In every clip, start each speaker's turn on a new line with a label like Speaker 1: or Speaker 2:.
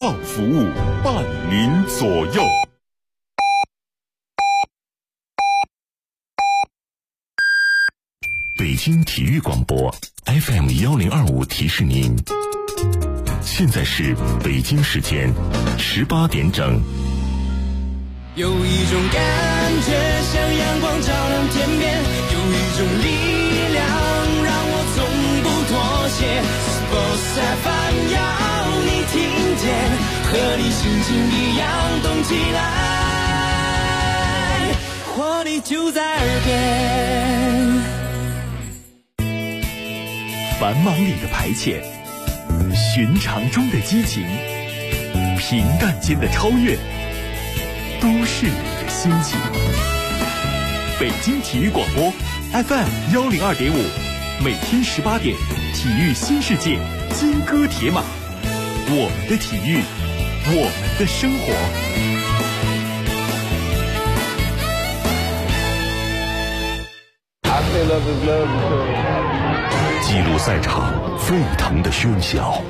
Speaker 1: 道服务，伴您左右。北京体育广播 FM1025提示您，现在是北京时间18点整。
Speaker 2: 有一种感觉像阳光照亮天边，有一种力量让我从不妥协。Sports FM 要你听见，和你心情一样动起来，活力就在耳边。
Speaker 3: 繁忙里的排遣，寻常中的激情，平淡间的超越，都市里的心情。北京体育广播 FM102.5，每天18点，体育新世界，金戈铁马，我们的体育，我们的生活。
Speaker 1: 记录赛场沸腾的喧嚣，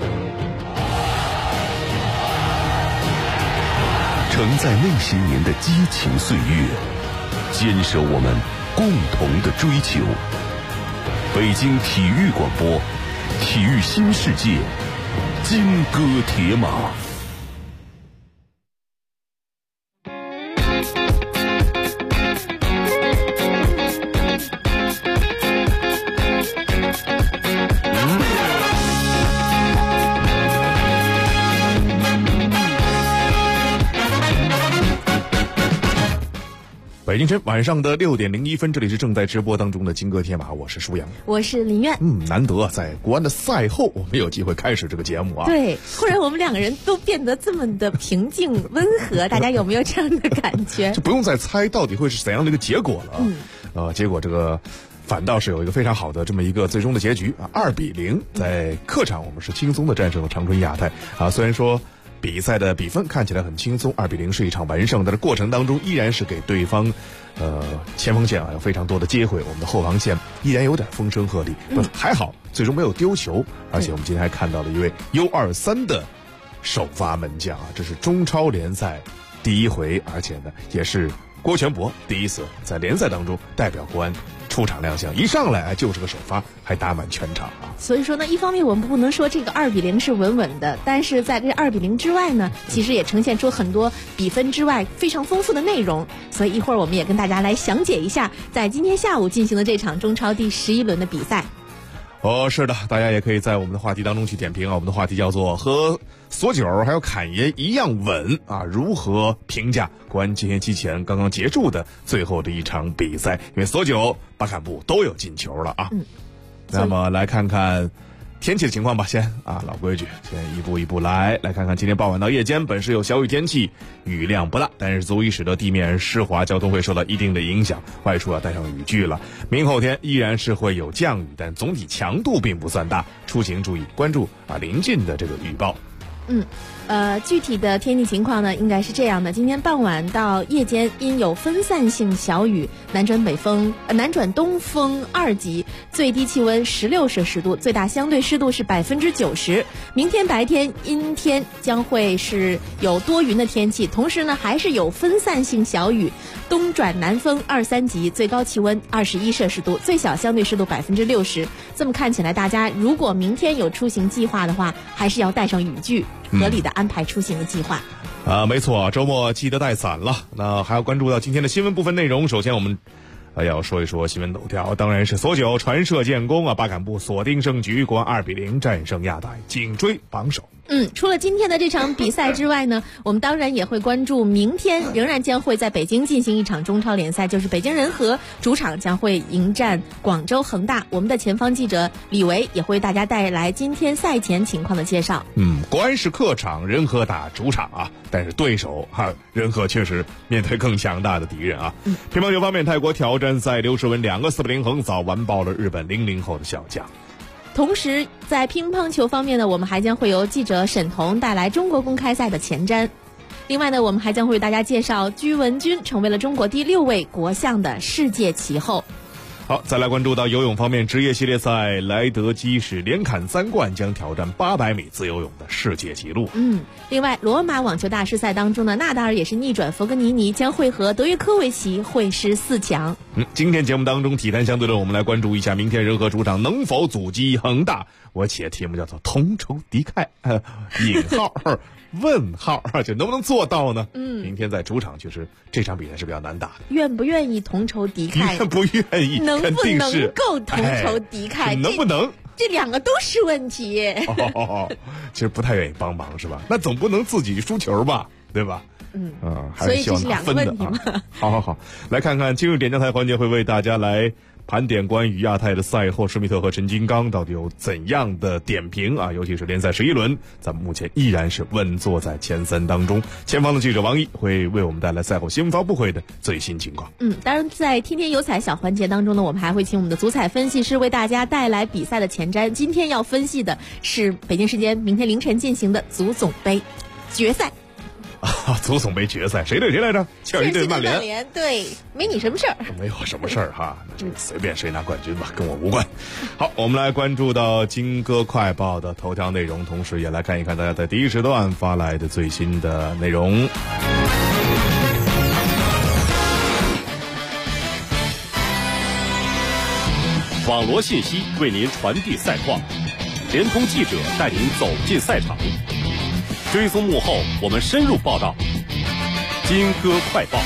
Speaker 1: 承载那些年的激情岁月，坚守我们共同的追求。北京体育广播，体育新世界，金戈铁马。
Speaker 4: 北京时间晚上的6点01分，这里是正在直播当中的金戈铁马，我是舒阳，
Speaker 5: 我是林苑。
Speaker 4: 难得在国安的赛后，我们有机会开始这个节目啊。
Speaker 5: 对，忽然我们两个人都变得这么的平静温和，大家有没有这样的感觉？
Speaker 4: 就不用再猜到底会是怎样的一个结果了。结果这个反倒是有一个非常好的这么一个最终的结局啊，2-0，在客场我们是轻松的战胜了长春亚泰啊。虽然说比赛的比分看起来很轻松，2-0是一场完胜，但是过程当中依然是给对方前锋线有非常多的机会，我们的后防线依然有点风声鹤唳，还好最终没有丢球，而且我们今天还看到了一位 U23 的首发门将啊，这是中超联赛第一回，而且呢也是郭全博第一次在联赛当中代表国安出场亮相，一上来就是个首发，还打满全场啊。
Speaker 5: 所以说呢，一方面我们不能说这个2-0是稳稳的，但是在这2-0之外呢，其实也呈现出很多比分之外非常丰富的内容。所以一会儿我们也跟大家来详解一下，在今天下午进行的这场中超第11轮的比赛。
Speaker 4: 是的，大家也可以在我们的话题当中去点评啊。我们的话题叫做和索九还有侃爷一样稳啊，如何评价国安今天之前刚刚结束的最后的一场比赛？因为索九、巴坎布都有进球了啊。那么来看看天气的情况吧，先老规矩，先一步一步来看看今天傍晚到夜间本市有小雨天气，雨量不大，但是足以使得地面湿滑，交通会受到一定的影响，外出要带上雨具了。明后天依然是会有降雨，但总体强度并不算大，出行注意关注临近的这个预报。
Speaker 5: 具体的天气情况呢，应该是这样的：今天傍晚到夜间因有分散性小雨，南转东风2级，最低气温16摄氏度，最大相对湿度是90%。明天白天阴天，将会是有多云的天气，同时呢还是有分散性小雨，东转南风2、3级，最高气温21摄氏度，最小相对湿度60%。这么看起来，大家如果明天有出行计划的话，还是要带上雨具，合理的安排出行的计划。
Speaker 4: 没错，周末记得带伞了。那还要关注到今天的新闻部分内容。首先我们要说一说新闻头条，当然是索九传射建功巴坎布锁定胜局，国安2-0战胜亚泰，紧追榜首。
Speaker 5: 除了今天的这场比赛之外呢，我们当然也会关注明天仍然将会在北京进行一场中超联赛，就是北京人和主场将会迎战广州恒大。我们的前方记者李维也会为大家带来今天赛前情况的介绍。
Speaker 4: 国安是客场，人和打主场啊，但是对手人和确实面对更强大的敌人啊。乒乓球方面，泰国挑战赛刘诗雯2个4-0横扫完爆了日本00后的小将。
Speaker 5: 同时在乒乓球方面呢，我们还将会由记者沈彤带来中国公开赛的前瞻。另外呢，我们还将会为大家介绍居文君成为了中国第6位国象的世界旗后。
Speaker 4: 好，再来关注到游泳方面，职业系列赛莱德基是连砍3冠，将挑战800米自由泳的世界纪录。
Speaker 5: 另外罗马网球大师赛当中呢，纳达尔也是逆转弗格尼尼，将会和德约科维奇会师4强。
Speaker 4: 今天节目当中体坛相对论，我们来关注一下明天仁和主场能否阻击恒大。我写题目叫做同仇敌忾，引号问号，就能不能做到呢？明天在主场确实这场比赛是比较难打的。
Speaker 5: 愿不愿意同仇敌忾？
Speaker 4: 愿不愿意？
Speaker 5: 能不能
Speaker 4: 是
Speaker 5: 够同仇敌忾？
Speaker 4: 能不能？
Speaker 5: 这2个都是问题。
Speaker 4: 其实不太愿意帮忙是吧？那总不能自己输球吧，对吧？还是希望拿分的。
Speaker 5: 所以这是2个问题嘛。
Speaker 4: 好，来看看今日点将台环节会为大家来盘点关于亚太的赛后，施密特和陈金刚到底有怎样的点评啊？尤其是联赛11轮，咱们目前依然是稳坐在前3当中。前方的记者王毅会为我们带来赛后新闻发布会的最新情况。
Speaker 5: 当然在天天有彩小环节当中呢，我们还会请我们的足彩分析师为大家带来比赛的前瞻。今天要分析的是北京时间明天凌晨进行的足总杯决赛。
Speaker 4: 足总杯决赛谁对谁来着？切尔西对曼联。
Speaker 5: 对，没你什么事儿。
Speaker 4: 没有什么事儿哈，这随便谁拿冠军吧，跟我无关。好，我们来关注到金歌快报的头条内容，同时也来看一看大家在第一时段发来的最新的内容。
Speaker 1: 网罗信息为您传递赛况，联通记者带您走进赛场。追踪幕后，我们深入报道。金歌快报。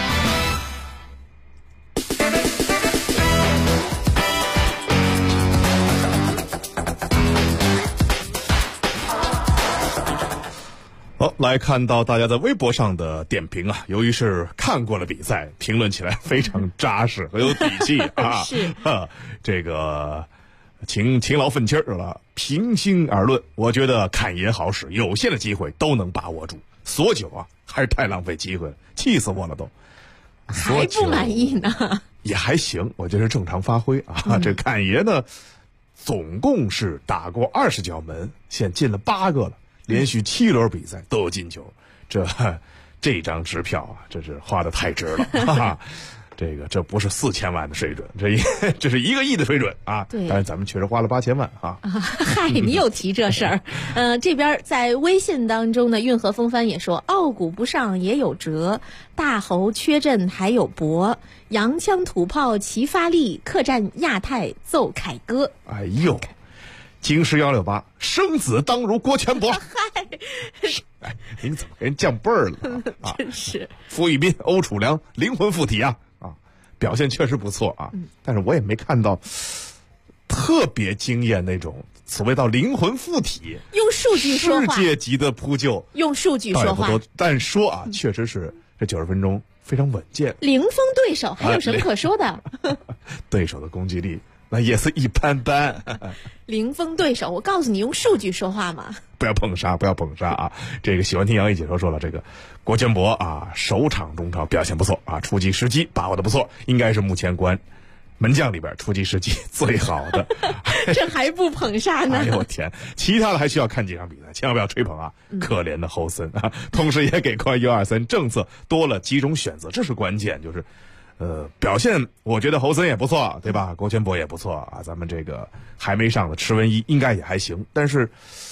Speaker 4: 好，来看到大家在微博上的点评啊，由于是看过了比赛，评论起来非常扎实，很有底气啊。
Speaker 5: 是
Speaker 4: 这个勤劳奋气儿了。平心而论，我觉得侃爷好使，有限的机会都能把握住。锁酒啊，还是太浪费机会了，气死我了都。
Speaker 5: 还不满意呢？
Speaker 4: 也还行，我觉得是正常发挥啊。这侃爷呢，总共是打过20脚门，现进了8个了，连续7轮比赛都有进球。这张支票啊，这是花的太值了，哈哈。这不是4000万的水准，这是1个亿的水准啊！
Speaker 5: 对，
Speaker 4: 但是咱们确实花了8000万啊！
Speaker 5: 嗨，你又提这事儿，这边在微信当中呢，运河风帆也说，傲骨不上也有辙，大侯缺阵还有搏，洋枪土炮齐发力，客战亚太奏凯歌。
Speaker 4: 哎呦，京师168，生子当如郭全博。哎，您怎么给人降辈儿了啊？
Speaker 5: 真是
Speaker 4: 傅玉斌、欧楚良灵魂附体啊！表现确实不错啊，但是我也没看到特别惊艳那种所谓到灵魂附体，
Speaker 5: 用数据说话，
Speaker 4: 世界级的扑救，
Speaker 5: 用数据说话。
Speaker 4: 但说啊，确实是这90分钟非常稳健，
Speaker 5: 零封对手，还有什么可说的？
Speaker 4: 对手的攻击力那也是一般般。
Speaker 5: 零封对手，我告诉你，用数据说话嘛。
Speaker 4: 不要捧杀啊！这个喜欢听杨毅解说了，这个郭全博啊，首场中超表现不错啊，出击时机把握的不错，应该是目前国安门将里边出击时机最好的。
Speaker 5: 这还不捧杀呢？
Speaker 4: 哎呦我天！其他的还需要看几场比赛，千万不要吹捧啊！可怜的侯森啊，同时也给国安U23政策多了几种选择，这是关键，就是表现我觉得侯森也不错，对吧？郭全博也不错啊，咱们这个还没上的池文一应该也还行，但是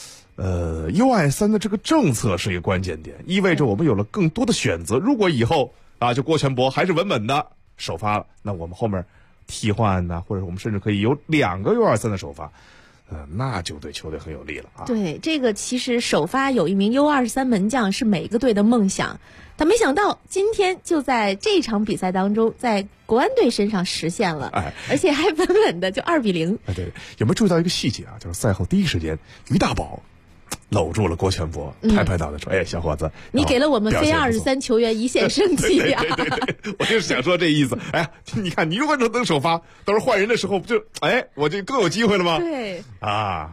Speaker 4: U23的这个政策是一个关键点，意味着我们有了更多的选择。如果以后啊，就郭全博还是稳稳的首发了，那我们后面替换呢，或者我们甚至可以有2个U23的首发，那就对球队很有利了啊。
Speaker 5: 对，这个其实首发有一名U23门将是每个队的梦想，但没想到今天就在这场比赛当中，在国安队身上实现了，而且还稳稳的就2-0。
Speaker 4: 对，有没有注意到一个细节啊？就是赛后第一时间，于大宝搂住了郭全博，拍拍脑袋说：“哎，小伙子，
Speaker 5: 你给了我们非23球员一线生机啊！”
Speaker 4: 对，我就是想说这意思。哎呀，你看，你如果能首发，到时候换人的时候，不就我就更有机会了吗？
Speaker 5: 对
Speaker 4: 啊，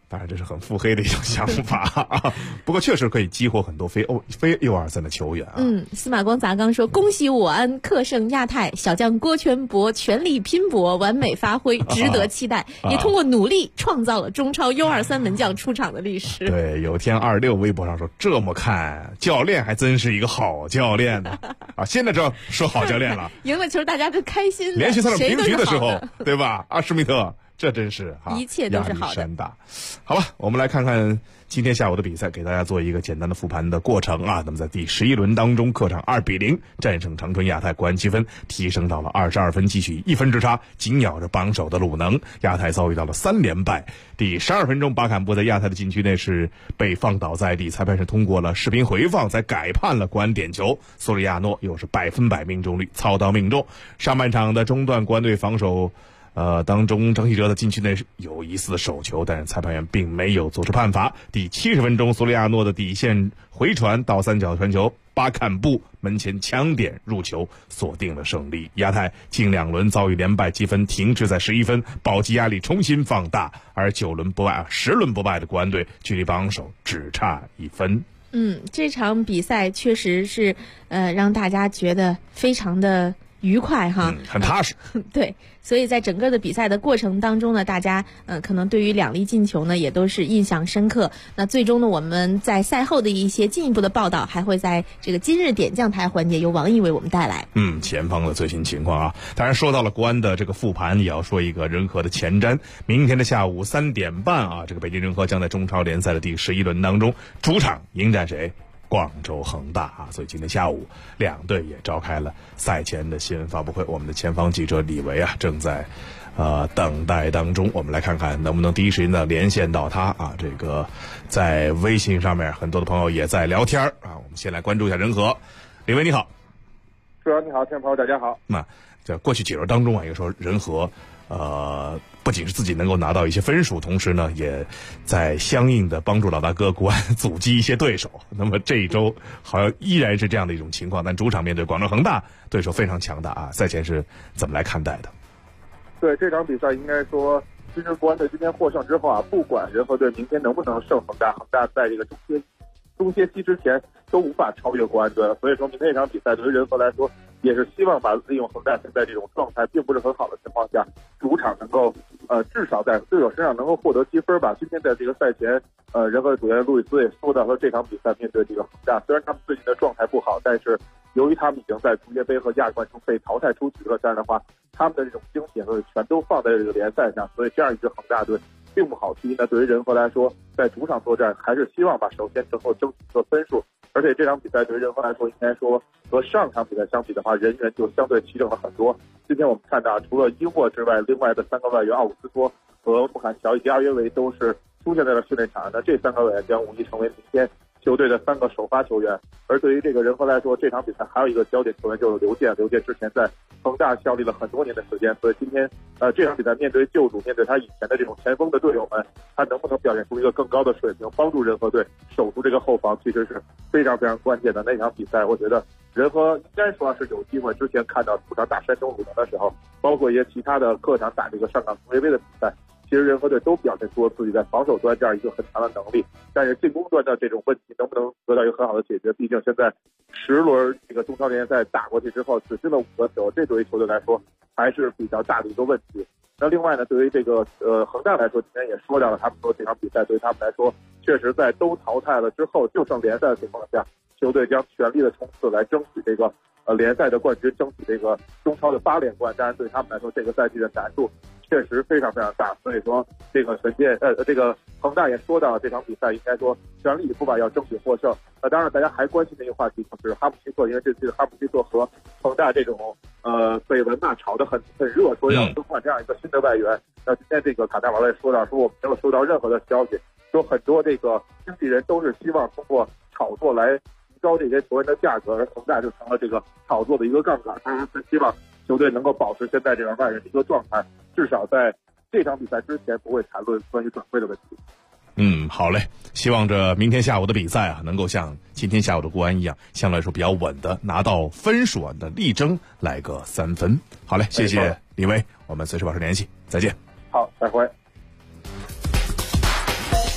Speaker 4: 当然这是很腹黑的一种想法啊，不过确实可以激活很多非 U23的球员啊。
Speaker 5: 司马光砸缸说：“恭喜我安客胜亚太，小将郭全博全力拼搏，完美发挥，值得期待。也通过努力创造了中超 U23门将出场的历史。”
Speaker 4: 对，有天26微博上说：“这么看，教练还真是一个好教练呢。”啊，现在这说好教练了，
Speaker 5: 赢了球大家都开心了。
Speaker 4: 连续赛平局的时候，对吧？施密特。这真是
Speaker 5: 一切都是好的，
Speaker 4: 压力山大。好吧，我们来看看今天下午的比赛，给大家做一个简单的复盘的过程啊。那么在第11轮当中，客场2-0战胜长春亚泰，国安积分提升到了22分，继续1分之差紧咬着榜首的鲁能。亚泰遭遇到了3连败。第12分钟，巴坎布在亚泰的禁区内是被放倒在地，裁判是通过了视频回放才改判了国安点球。索里亚诺又是100%命中率，操刀命中。上半场的中段，国安队防守当中张稀哲的禁区内有疑似的手球，但是裁判员并没有做出判罚。第70分钟，索里亚诺的底线回传倒三角传球，巴坎布门前抢点入球，锁定了胜利。亚泰近2轮遭遇连败，积分停滞在11分，保级压力重新放大。而10轮不败的国安队距离榜首只差1分。
Speaker 5: 这场比赛确实是让大家觉得非常的愉快哈，
Speaker 4: 很踏实。
Speaker 5: 对，所以在整个的比赛的过程当中呢，大家可能对于2粒进球呢也都是印象深刻。那最终呢，我们在赛后的一些进一步的报道，还会在这个今日点将台环节由王毅为我们带来。
Speaker 4: 前方的最新情况啊，当然说到了国安的这个复盘，也要说一个仁和的前瞻。明天的下午3点半啊，这个北京人和将在中超联赛的第11轮当中主场迎战谁？广州恒大啊，所以今天下午两队也召开了赛前的新闻发布会。我们的前方记者李维啊正在等待当中，我们来看看能不能第一时间的连线到他啊。这个在微信上面很多的朋友也在聊天啊，我们先来关注一下仁和。李维你好。
Speaker 6: 主持人你好，听众朋友大家好。
Speaker 4: 那在过去几轮当中啊，也说仁和不仅是自己能够拿到一些分数，同时呢，也在相应的帮助老大哥国安阻击一些对手。那么这一周好像依然是这样的一种情况，但主场面对广州恒大，对手非常强大啊。赛前是怎么来看待的？
Speaker 6: 对这场比赛，应该说，其实国安队今天获胜之后啊，不管仁和队明天能不能胜恒大，恒大在这个中歇期之前都无法超越国安队了。所以说明天这场比赛对于仁和来说，也是希望利用恒大现在这种状态并不是很好的情况下，主场能够至少在对手身上能够获得积分吧。今天在这个赛前，仁和的主教练路易斯也说到说，这场比赛面对这个恒大，虽然他们最近的状态不好，但是由于他们已经在足协杯和亚冠中被淘汰出局了，这样的话，他们的这种精血和全都放在这个联赛上，所以这样一支恒大队并不好踢。那对于仁和来说，在主场作战还是希望把首先能够争取一个分数。而且这场比赛对于仁和来说，应该说和上场比赛相比的话，人员就相对齐整了很多。今天我们看到，除了伊沃之外，另外的3个外援奥伍斯托和穆罕乔以及阿约维都是出现在了训练场上的。这3个外援将无疑成为明天球队的3个首发球员。而对于这个仁和来说，这场比赛还有一个焦点球员就是刘健。刘健之前在恒大效力了很多年的时间，所以今天这场比赛面对旧主，面对他以前的这种前锋的队友们，他能不能表现出一个更高的水平，帮助仁和队守住这个后防，其实是非常非常关键的。那场比赛我觉得仁和应该说是有机会。之前看到主场打山东鲁能的时候，包括一些其他的客场打这个上港足协杯的比赛，其实仁和队都表现出了自己在防守端这样一个很强的能力，但是进攻端的这种问题能不能得到一个很好的解决？毕竟现在10轮这个中超联赛打过去之后，只进了5个球，这对于球队来说还是比较大的一个问题。那另外呢，对于这个恒大来说，今天也说到了，他们说这场比赛对他们来说，确实在都淘汰了之后，就剩联赛的情况下，球队将全力的冲刺来争取这个联赛的冠军，争取这个中超的8连冠。当然对他们来说，这个赛季的难度确实非常非常大。所以说这个这个恒大也说到了，这场比赛应该说全力以赴吧，要争取获胜。当然大家还关心的一个话题就是哈姆西特，因为这次哈姆西特和恒大这种绯闻嘛炒得很热，说要更换这样一个新的外援。那今天这个卡纳瓦莱说到，说我们没有收到任何的消息，说很多这个经纪人都是希望通过炒作来提高这些球员的价格，而恒大就成了这个炒作的一个杠杆。当然是希望球队能够保持现在这样外援的一个状态，至少在这场比赛之前不会谈论关于转会的问题。
Speaker 4: 好嘞，希望着明天下午的比赛啊，能够像今天下午的国安一样，相对来说比较稳的拿到分数啊的力争来个3分。好嘞，谢谢李威，我们随时保持联系，再见。
Speaker 6: 好，再会。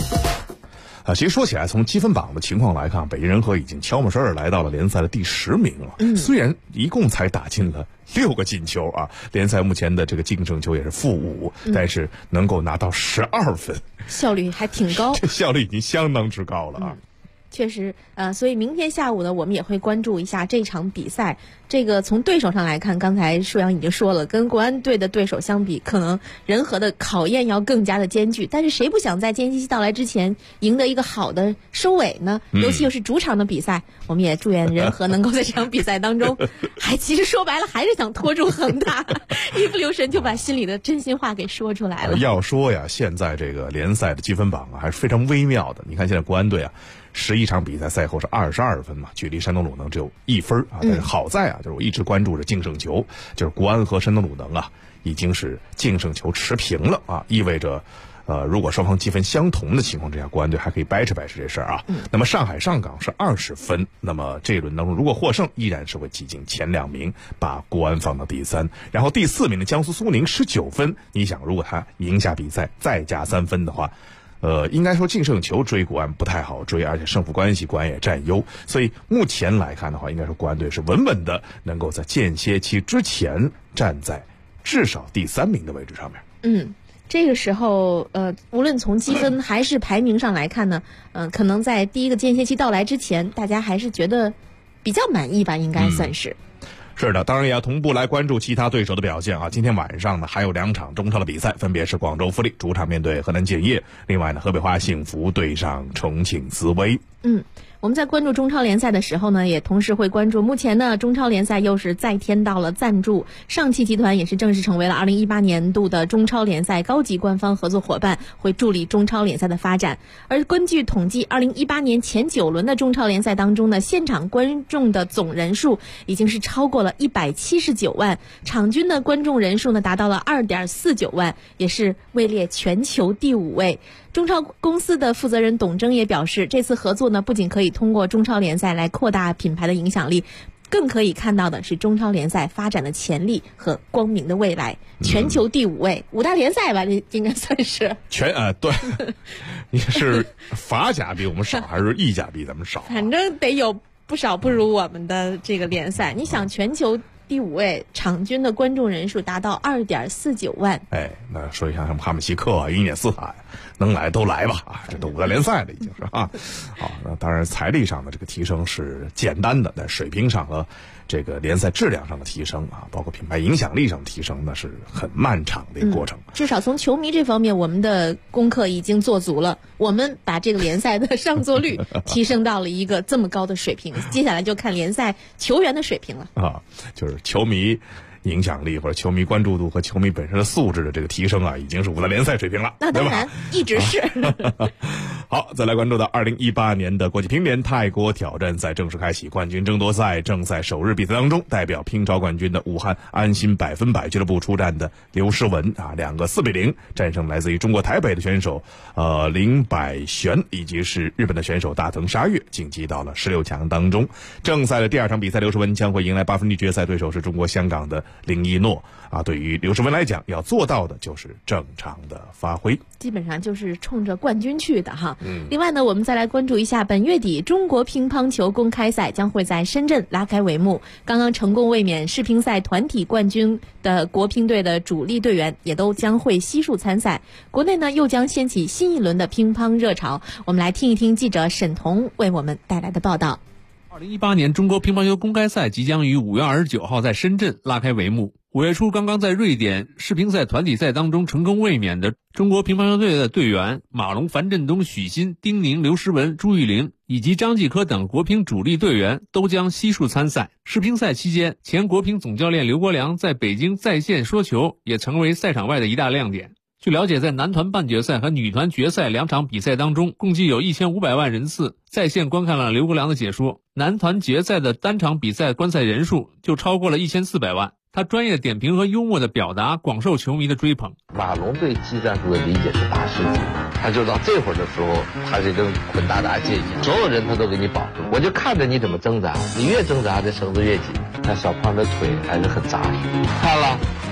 Speaker 4: 其实说起来，从积分榜的情况来看，北京人和已经悄没声儿来到了联赛的第10名了。虽然一共才打进了6个进球啊，联赛目前的这个净胜球也是-5，但是能够拿到12分，
Speaker 5: 效率还挺高，
Speaker 4: 这效率已经相当之高了啊。
Speaker 5: 确实，所以明天下午呢，我们也会关注一下这场比赛。这个从对手上来看，刚才舒阳已经说了，跟国安队的对手相比，可能人和的考验要更加的艰巨。但是谁不想在间歇期到来之前赢得一个好的收尾呢？尤其又是主场的比赛，我们也祝愿人和能够在这场比赛当中，其实说白了还是想拖住恒大，一不留神就把心里的真心话给说出来了。
Speaker 4: 要说呀，现在这个联赛的积分榜还是非常微妙的。你看现在国安队11场比赛赛后是22分嘛，距离山东鲁能只有1分啊。但是好在就是我一直关注着净胜球，就是国安和山东鲁能已经是净胜球持平了啊，意味着如果双方积分相同的情况之下，国安队还可以掰扯掰扯这事儿啊。那么上海上港是20分，那么这一轮当中如果获胜，依然是会挤进前2名，把国安放到第3，然后第4名的江苏苏宁19分。你想，如果他赢下比赛再加3分的话，应该说净胜球追国安不太好追，而且胜负关系国安也占优，所以目前来看的话，应该说国安队是稳稳的能够在间歇期之前站在至少第3名的位置上面。
Speaker 5: 这个时候无论从积分还是排名上来看呢，可能在第一个间歇期到来之前，大家还是觉得比较满意吧，应该算是。
Speaker 4: 是的，当然也要同步来关注其他对手的表现啊。今天晚上呢还有2场中超的比赛，分别是广州富力主场面对河南建业，另外呢河北华幸福对上重庆斯威。
Speaker 5: 我们在关注中超联赛的时候呢，也同时会关注目前呢中超联赛又是再添到了赞助，上汽集团也是正式成为了2018年度的中超联赛高级官方合作伙伴，会助力中超联赛的发展。而根据统计，2018年前9轮的中超联赛当中呢，现场观众的总人数已经是超过了179万，场均的观众人数呢达到了2.49万，也是位列全球第5位。中超公司的负责人董铮也表示，这次合作呢不仅可以通过中超联赛来扩大品牌的影响力，更可以看到的是中超联赛发展的潜力和光明的未来。全球第5位，5大联赛吧，这应该算是
Speaker 4: 对。你是法甲比我们少还是意甲比咱们少？
Speaker 5: 反正得有不少不如我们的这个联赛。你想全球第5位，场均的观众人数达到2.49万。
Speaker 4: 那说一下什么哈姆西克伊涅斯塔，能来都来吧啊！这都5大联赛了已经是啊。好，那当然财力上的这个提升是简单的，但水平上和这个联赛质量上的提升包括品牌影响力上的提升，那是很漫长的一个过程。
Speaker 5: 至少从球迷这方面，我们的功课已经做足了。我们把这个联赛的上座率提升到了一个这么高的水平，接下来就看联赛球员的水平了
Speaker 4: 就是球迷影响力或者球迷关注度和球迷本身的素质的这个提升已经是5大联赛水平了。
Speaker 5: 那当然，一直是。
Speaker 4: 好，再来关注到2018年的国际乒联泰国挑战赛正式开启，冠军争夺赛正赛首日比赛当中，代表乒超冠军的武汉安心100%俱乐部出战的刘诗雯2个4-0战胜来自于中国台北的选手林百璇以及是日本的选手大藤沙月，晋级到了16强当中。正赛的第2场比赛，刘诗雯将会迎来8分之决赛，对手是中国香港的林一诺对于刘诗雯来讲，要做到的就是正常的发挥，
Speaker 5: 基本上就是冲着冠军去的哈。另外呢，我们再来关注一下本月底中国乒乓球公开赛将会在深圳拉开帷幕。刚刚成功卫冕世乒赛团体冠军的国乒队的主力队员也都将会悉数参赛。国内呢又将掀起新一轮的乒乓热潮。我们来听一听记者沈彤为我们带来的报道。
Speaker 7: 2018年中国乒乓球公开赛即将于5月29号在深圳拉开帷幕。5月初刚刚在瑞典世乒赛团体赛当中成功卫冕的中国乒乓球队的队员马龙、樊振东、许昕、丁宁、刘诗雯、朱玉玲以及张继科等国乒主力队员都将悉数参赛。世乒赛期间，前国乒总教练刘国梁在北京在线说球也成为赛场外的一大亮点。据了解，在男团半决赛和女团决赛2场比赛当中，共计有1500万人次在线观看了刘国梁的解说。男团决赛的单场比赛观赛人数就超过了1400万。他专业的点评和幽默的表达广受球迷的追捧。
Speaker 8: 马龙对技战术的理解是大师级，他就到这会儿的时候，他就跟滚大闸蟹一样，所有人他都给你保住，我就看着你怎么挣扎，你越挣扎这绳子越紧。他小胖的腿还是很扎实，看了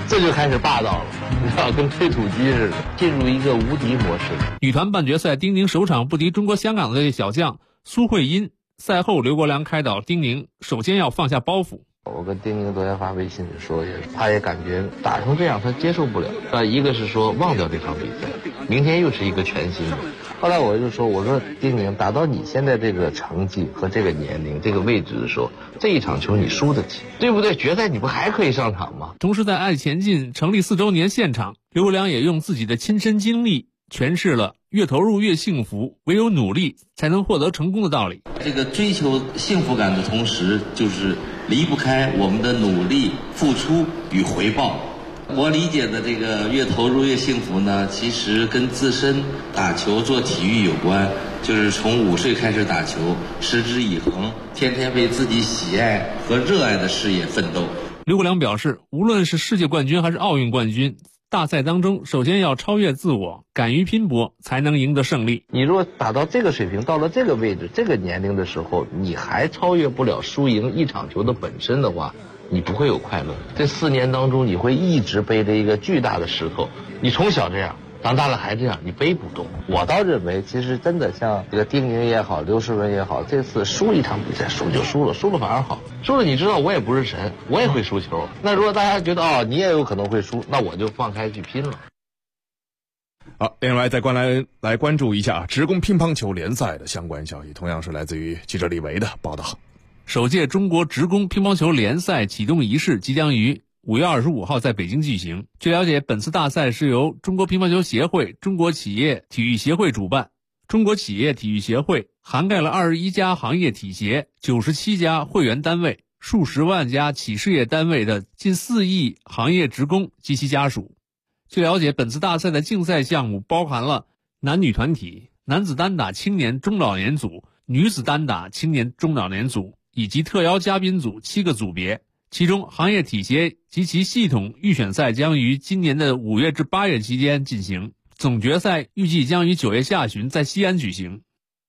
Speaker 8: 这就开始霸道了，你知道，跟推土机似的，进入一个无敌模式。
Speaker 7: 女团半决赛，丁宁首场不敌中国香港队小将苏慧音。赛后，刘国梁开导丁宁，首先要放下包袱。
Speaker 8: 我跟丁宁昨天发微信里说，他也感觉打成这样他接受不了。一个是说忘掉这场比赛，明天又是一个全新的。后来我就说，我说丁宁，打到你现在这个成绩和这个年龄、这个位置的时候，这一场球你输得起，对不对？决赛你不还可以上场吗？
Speaker 7: 同时，在爱前进成立4周年现场，刘国梁也用自己的亲身经历诠释了越投入越幸福，唯有努力才能获得成功的道理。
Speaker 9: 这个追求幸福感的同时，就是离不开我们的努力、付出与回报。我理解的这个越投入越幸福呢，其实跟自身打球做体育有关，就是从5岁开始打球，持之以恒，天天为自己喜爱和热爱的事业奋斗。
Speaker 7: 刘国梁表示，无论是世界冠军还是奥运冠军，大赛当中首先要超越自我，敢于拼搏，才能赢得胜利。
Speaker 8: 你如果打到这个水平，到了这个位置、这个年龄的时候，你还超越不了输赢一场球的本身的话，你不会有快乐。这4年当中，你会一直背着一个巨大的石头，你从小这样，长大了还这样，你背不动。我倒认为，其实真的像这个丁宁也好，刘诗雯也好，这次输一场比赛，输就输了，输了反而好。输了你知道我也不是神，我也会输球。那如果大家觉得你也有可能会输，那我就放开去拼了。
Speaker 4: 好，另外再来关注一下职工乒乓球联赛的相关消息，同样是来自于记者李维的报道。
Speaker 7: 首届中国职工乒乓球联赛启动仪式即将于5月25号在北京举行。据了解，本次大赛是由中国乒乓球协会、中国企业体育协会主办。中国企业体育协会涵盖了21家行业体协、97家会员单位、数十万家企事业单位的近4亿行业职工及其家属。据了解，本次大赛的竞赛项目包含了男女团体、男子单打青年中老年组、女子单打青年中老年组以及特邀嘉宾组7个组别。其中行业体协及其系统预选赛将于今年的5月至8月期间进行，总决赛预计将于9月下旬在西安举行。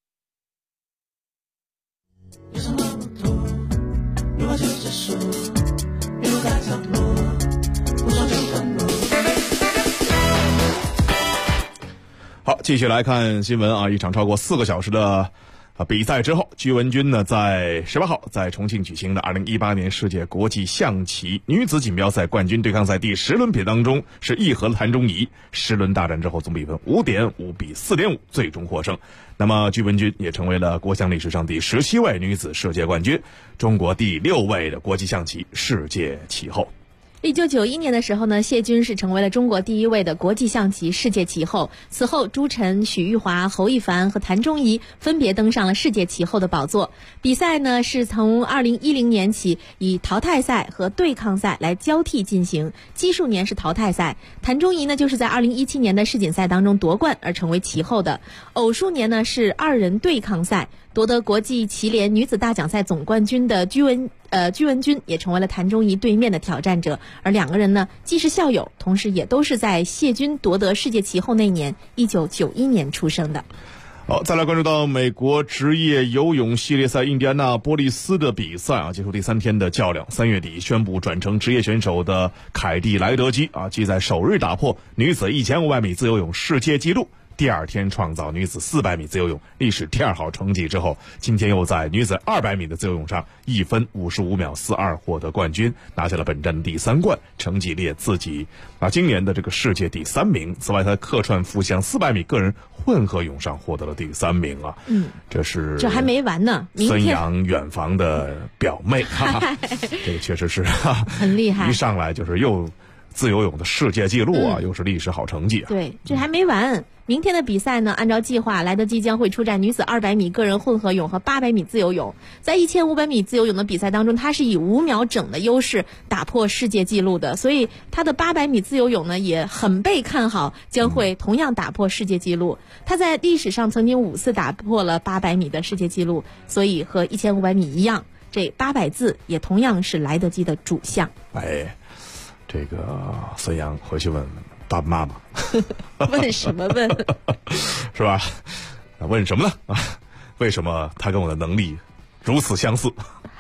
Speaker 4: 好，继续来看新闻啊！一场超过4个小时的比赛之后，鞠文君呢在18号在重庆举行的2018年世界国际象棋女子锦标赛冠军对抗赛第10轮比当中，是议和了谭忠仪，10轮大战之后总比分5.5比4.5最终获胜。那么鞠文君也成为了国象历史上第17位女子世界冠军，中国第6位的国际象棋世界棋后。
Speaker 5: 1991年的时候呢，谢军是成为了中国第1位的国际象棋世界棋后。此后，朱晨、许玉华、侯一凡和谭忠仪分别登上了世界棋后的宝座。比赛呢是从2010年起以淘汰赛和对抗赛来交替进行，奇数年是淘汰赛。谭忠仪呢就是在2017年的世锦赛当中夺冠而成为棋后的。偶数年呢是2人对抗赛，夺得国际棋联女子大奖赛总冠军的鞠文君也成为了谭忠仪对面的挑战者，而2个人呢既是校友，同时也都是在谢军夺得世界棋后那年1991年出生的。
Speaker 4: 好，再来关注到美国职业游泳系列赛印第安纳波利斯的比赛啊，结束第3天的较量，3月底宣布转成职业选手的凯蒂莱德基啊，即在首日打破女子1500米自由泳世界纪录，第2天创造女子400米自由泳历史第2好成绩之后，今天又在女子200米的自由泳上1分55秒42获得冠军，拿下了本站第3冠，成绩列自己今年的这个世界第3名。此外，他客串复项400米个人混合泳上获得了第3名啊。这
Speaker 5: 还没完呢，
Speaker 4: 孙杨远房的表妹这个确实是
Speaker 5: 很厉害，
Speaker 4: 一上来就是又自由泳的世界纪录啊，又是历史好成绩啊。
Speaker 5: 对，这还没完。明天的比赛呢，按照计划，莱德基将会出战女子200米个人混合泳和800米自由泳。在1500米自由泳的比赛当中，他是以5秒整的优势打破世界纪录的，所以他的800米自由泳呢也很被看好，将会同样打破世界纪录。他在历史上曾经5次打破了800米的世界纪录，所以和1500米一样，这800字也同样是莱德基的主项。
Speaker 4: 这个孙杨回去问爸爸妈妈
Speaker 5: 问什么问
Speaker 4: 是吧？问什么呢？为什么他跟我的能力如此相似？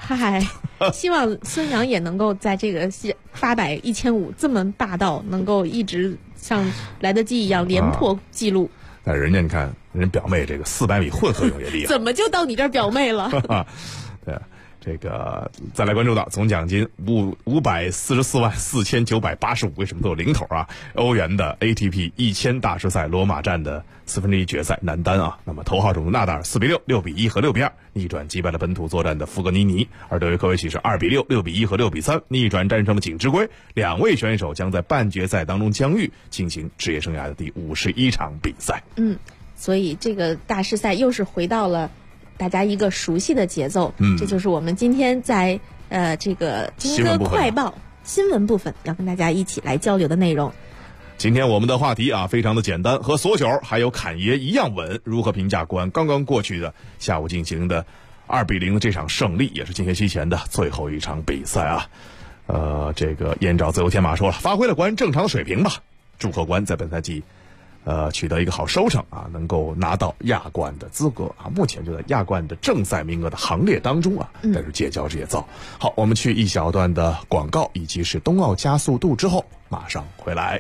Speaker 5: 嗨，希望孙杨也能够在这个800、1500这么霸道，能够一直像来得及一样连破纪录。
Speaker 4: 但人家你看，人表妹这个400米混合泳也厉害，
Speaker 5: 怎么就到你这儿表妹了？
Speaker 4: 对。这个再来关注到总奖金5444985，为什么都有零头啊？欧元的 ATP 1000大师赛罗马站的1/4决赛男单啊，那么头号种子纳达尔4比6、6比1和6比2逆转击败了本土作战的福格尼尼，而德约科维奇是2比6、6比1和6比3逆转战胜了锦织圭。两位选手将在半决赛当中相遇，进行职业生涯的第51场比赛。
Speaker 5: 所以这个大师赛又是回到了大家一个熟悉的节奏，这就是我们今天在这个金歌快报新闻部分要跟大家一起来交流的内容。
Speaker 4: 今天我们的话题啊，非常的简单，和索九还有侃爷一样稳。如何评价国安刚刚过去的下午进行的2比0的这场胜利，也是进学期前的最后一场比赛啊？这个燕赵自由天马说了，发挥了国安正常的水平吧，祝贺国安在本赛季取得一个好收成啊，能够拿到亚冠的资格啊，目前就在亚冠的正赛名额的行列当中啊，但是结交也早。好，我们去一小段的广告以及是冬奥加速度之后，马上回来。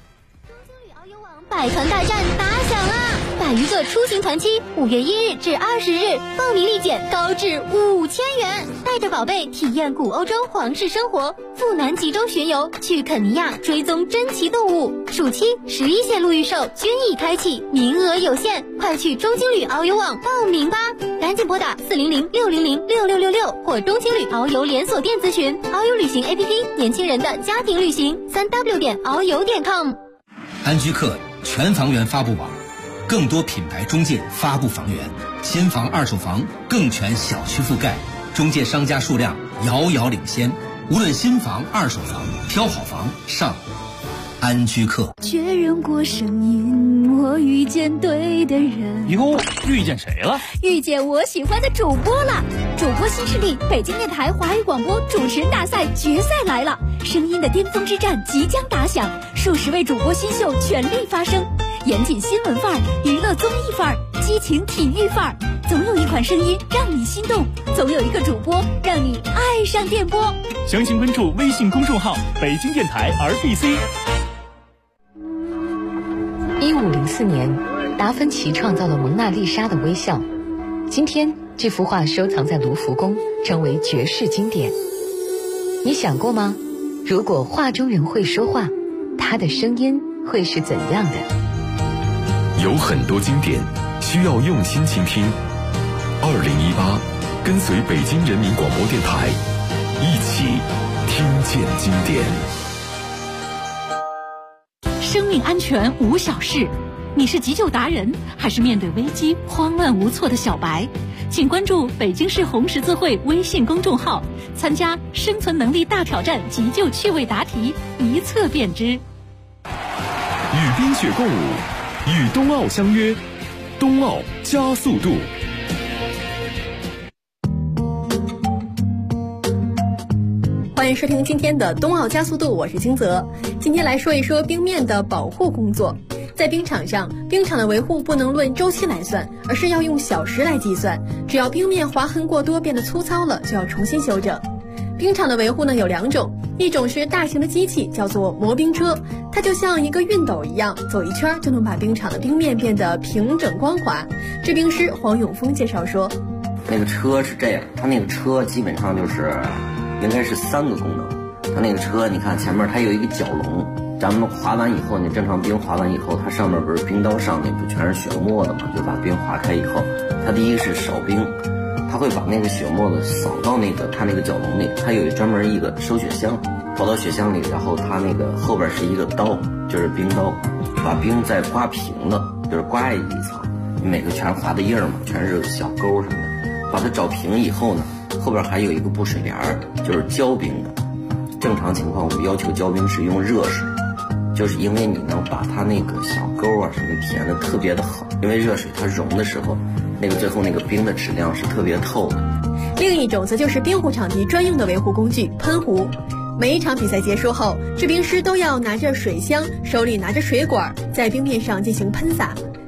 Speaker 10: 百团大战打响啦！100余个出行团期，5月1日至20日，报名立减高至5000元，带着宝贝体验古欧洲皇室生活，赴南极洲巡游，去肯尼亚追踪珍奇动物。暑期11线路预售均已开启，名额有限，快去中青旅遨游网报名吧！赶紧拨打400-600-6666或中青旅遨游连锁店咨询。遨游旅行 APP， 年轻人的家庭旅行，3w.遨游.com。
Speaker 11: 安居客全房源发布网，更多品牌中介发布房源，新房二手房更全小区覆盖，中介商家数量遥遥领先。无论新房二手房，挑好房上安居客。
Speaker 10: 确认过声音，我遇见对的人。
Speaker 3: 哟，遇见谁了？
Speaker 10: 遇见我喜欢的主播了！主播新势力，北京电台华语广播主持人大赛决赛来了，声音的巅峰之战即将打响，数十位主播新秀全力发声，严谨新闻范儿，娱乐综艺范儿，激情体育范儿，总有一款声音让你心动，总有一个主播让你爱上电波。
Speaker 3: 详情关注微信公众号北京电台 RBC。
Speaker 12: 1504年，达芬奇创造了蒙娜丽莎的微笑。今天，这幅画收藏在卢浮宫，成为绝世经典。你想过吗？如果画中人会说话，他的声音会是怎样的？
Speaker 1: 有很多经典需要用心倾听。2018，跟随北京人民广播电台，一起听见经典。
Speaker 13: 生命安全无小事，你是急救达人，还是面对危机慌乱无措的小白？请关注北京市红十字会微信公众号，参加生存能力大挑战急救趣味答题，一测便知。
Speaker 1: 与冰雪共舞，与冬奥相约，冬奥加速度。
Speaker 14: 欢迎收听今天的冬奥加速度，我是金泽。今天来说一说冰面的保护工作。在冰场上，冰场的维护不能论周期来算，而是要用小时来计算。只要冰面划痕过多变得粗糙了，就要重新修整。冰场的维护呢有2种，一种是大型的机器，叫做磨冰车，它就像一个熨斗一样，走一圈就能把冰场的冰面变得平整光滑。制冰师黄永峰介绍说，
Speaker 15: 那个车是这样，它那个车基本上就是应该是3个功能。它那个车你看前面它有一个角笼，咱们滑完以后，你正常冰滑完以后，它上面不是冰刀上面不全是雪沫的嘛，就把冰划开以后，它第一个是少冰，它会把那个雪沫子扫到那个它那个角笼里，它有专门一个收雪箱，跑到雪箱里，然后它那个后边是一个刀，就是冰刀，把冰再刮平了，就是刮一层，你每个全划的印儿嘛，全是小沟什么的，把它找平以后呢，后边还有一个布水帘儿，就是浇冰的。正常情况我们要求浇冰是用热水，就是因为你能把它那个小沟啊什么填的特别的好，因为热水它融的时候，那个最后那个冰的质量是特别透的。
Speaker 14: 另一种则就是冰壶场地专用的维护工具喷壶。每一场比赛结束后，制冰师都要拿着水箱，手里拿着水管，在冰面上进行喷洒。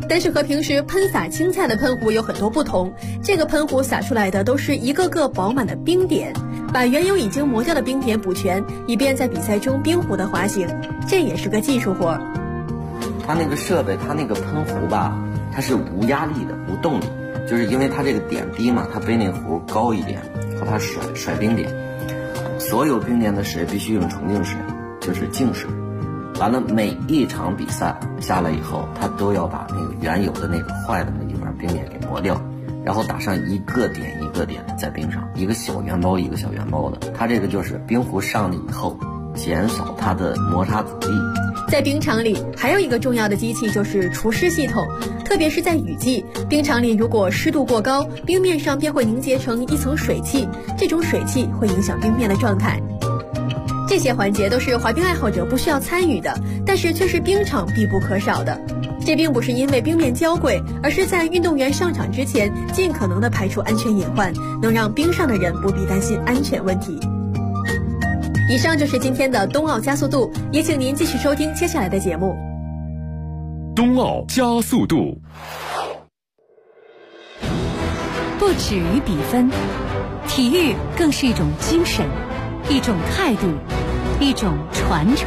Speaker 14: 但是和平时喷洒青菜的喷壶有很多不同，这个喷壶洒出来的都是一个个饱满的冰点，把原有已经磨掉的冰点补全，以便在比赛中冰壶的滑行，这也是个技术活。
Speaker 15: 它那个设备，它那个喷壶吧，它是无压力的、无动力，就是因为它这个点低嘛，它背那壶高一点，和它甩冰点。所有冰点的水必须用纯净水，就是净水。完了，每一场比赛下来以后，它都要把那个原有的那个坏的那地方冰点给磨掉，然后打上一个点一个点在冰上，一个小圆包一个小圆包的。它这个就是冰壶上了以后，减少它的摩擦阻力。
Speaker 14: 在冰场里还有一个重要的机器就是除湿系统，特别是在雨季，冰场里如果湿度过高，冰面上便会凝结成一层水汽，这种水汽会影响冰面的状态。这些环节都是滑冰爱好者不需要参与的，但是却是冰场必不可少的。这并不是因为冰面娇贵，而是在运动员上场之前尽可能的排除安全隐患，能让冰上的人不必担心安全问题。以上就是今天的冬奥加速度，也请您继续收听接下来的节目。
Speaker 1: 冬奥加速度
Speaker 13: 不止于比分，体育更是一种精神，一种态度，一种传承。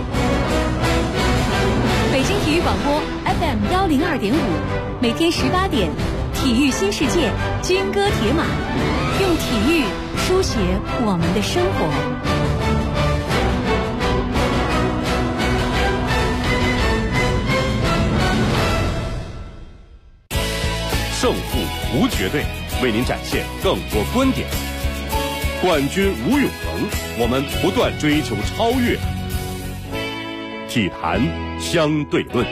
Speaker 13: 北京体育广播 FM 102.5，每天18点，体育新世界，军歌铁马，用体育书写我们的生活。
Speaker 1: 胜负无绝对，为您展现更多观点。冠军无永恒，我们不断追求超越。体坛相对论。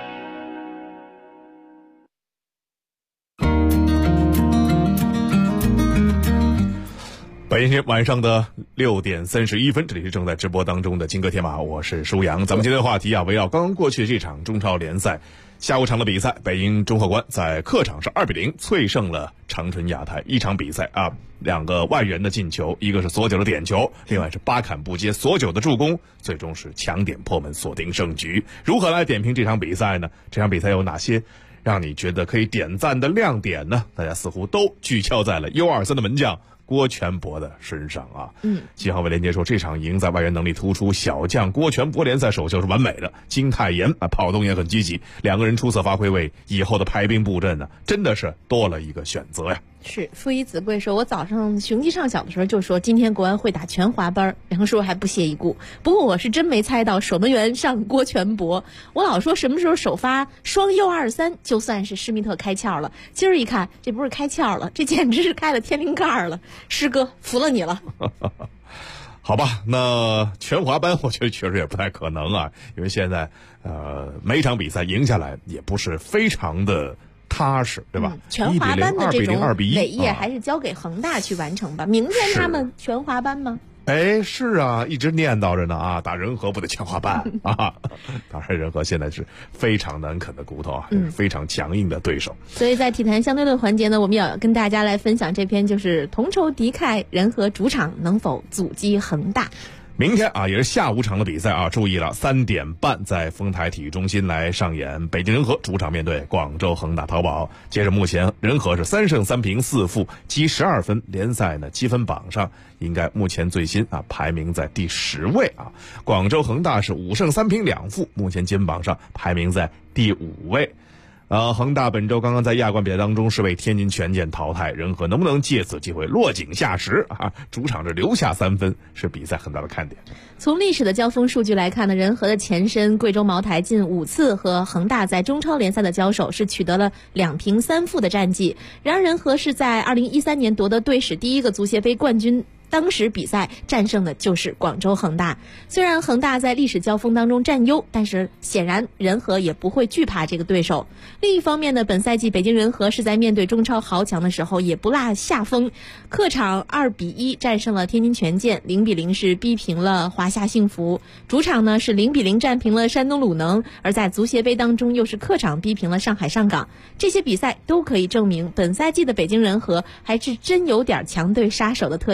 Speaker 4: 北京时间晚上的6点31分，这里是正在直播当中的金戈铁马，我是舒阳。咱们今天的话题啊，围绕刚刚过去的这场中超联赛下午场的比赛，北京中赫观在客场是2-0脆胜了长春亚泰。一场比赛啊，2个外援的进球，一个是索九的点球，另外是巴坎布接索九的助攻，最终是抢点破门锁定胜局。如何来点评这场比赛呢？这场比赛有哪些让你觉得可以点赞的亮点呢？大家似乎都聚焦在了 U23 的门将郭全博的身上啊。新航卫连接说，这场赢在外援能力突出，小将郭全博联赛首秀是完美的，金泰妍啊跑动也很积极，两个人出色发挥，为以后的排兵布阵呢真的是多了一个选择呀。
Speaker 5: 是父以子贵说，我早上雄鸡上小的时候就说今天国安会打全华班，梁叔还不屑一顾。不过我是真没猜到守门员上郭全博，我老说什么时候首发双U23就算是施密特开窍了，今儿一看这不是开窍了，这简直是开了天灵盖了。师哥服了你了。
Speaker 4: 好吧，那全华班我觉得确实也不太可能啊，因为现在每场比赛赢下来也不是非常的踏实，对吧？
Speaker 5: 全华班的这种
Speaker 4: 2-0
Speaker 5: 伟业还是交给恒大去完成吧。明天他们全华班吗？
Speaker 4: 哎，是啊，一直念叨着呢啊，打人和不得全华班啊。当然，人和现在是非常难啃的骨头啊，是非常强硬的对手。
Speaker 5: 所以在体坛相对论环节呢，我们要跟大家来分享这篇，就是同仇敌忾，人和主场能否阻击恒大。
Speaker 4: 明天啊，也是下午场的比赛啊，注意了，3点半在丰台体育中心来上演北京人和主场面对广州恒大淘宝。接着目前人和是3胜3平4负，积12分，联赛呢积分榜上应该目前最新啊排名在第10位啊。广州恒大是5胜3平2负，目前积分榜上排名在第5位。恒大本周刚刚在亚冠比赛当中是被天津权健淘汰，人和能不能借此机会落井下石啊？主场这留下3分是比赛很大的看点。
Speaker 5: 从历史的交锋数据来看呢，人和的前身贵州茅台近5次和恒大在中超联赛的交手是取得了2平3负的战绩。然而人和是在2013年夺得队史第1个足协杯冠军，当时比赛战胜的就是广州恒大。虽然恒大在历史交锋当中占优，但是显然人和也不会惧怕这个对手。另一方面呢，本赛季北京人和是在面对中超豪强的时候也不落下风，客场2-1战胜了天津权健，0-0是逼平了华夏幸福，主场呢是0-0战平了山东鲁能，而在足协杯当中又是客场逼平了上海上港。这些比赛都可以证明本赛季的北京人和还是真有点强队杀手的特点。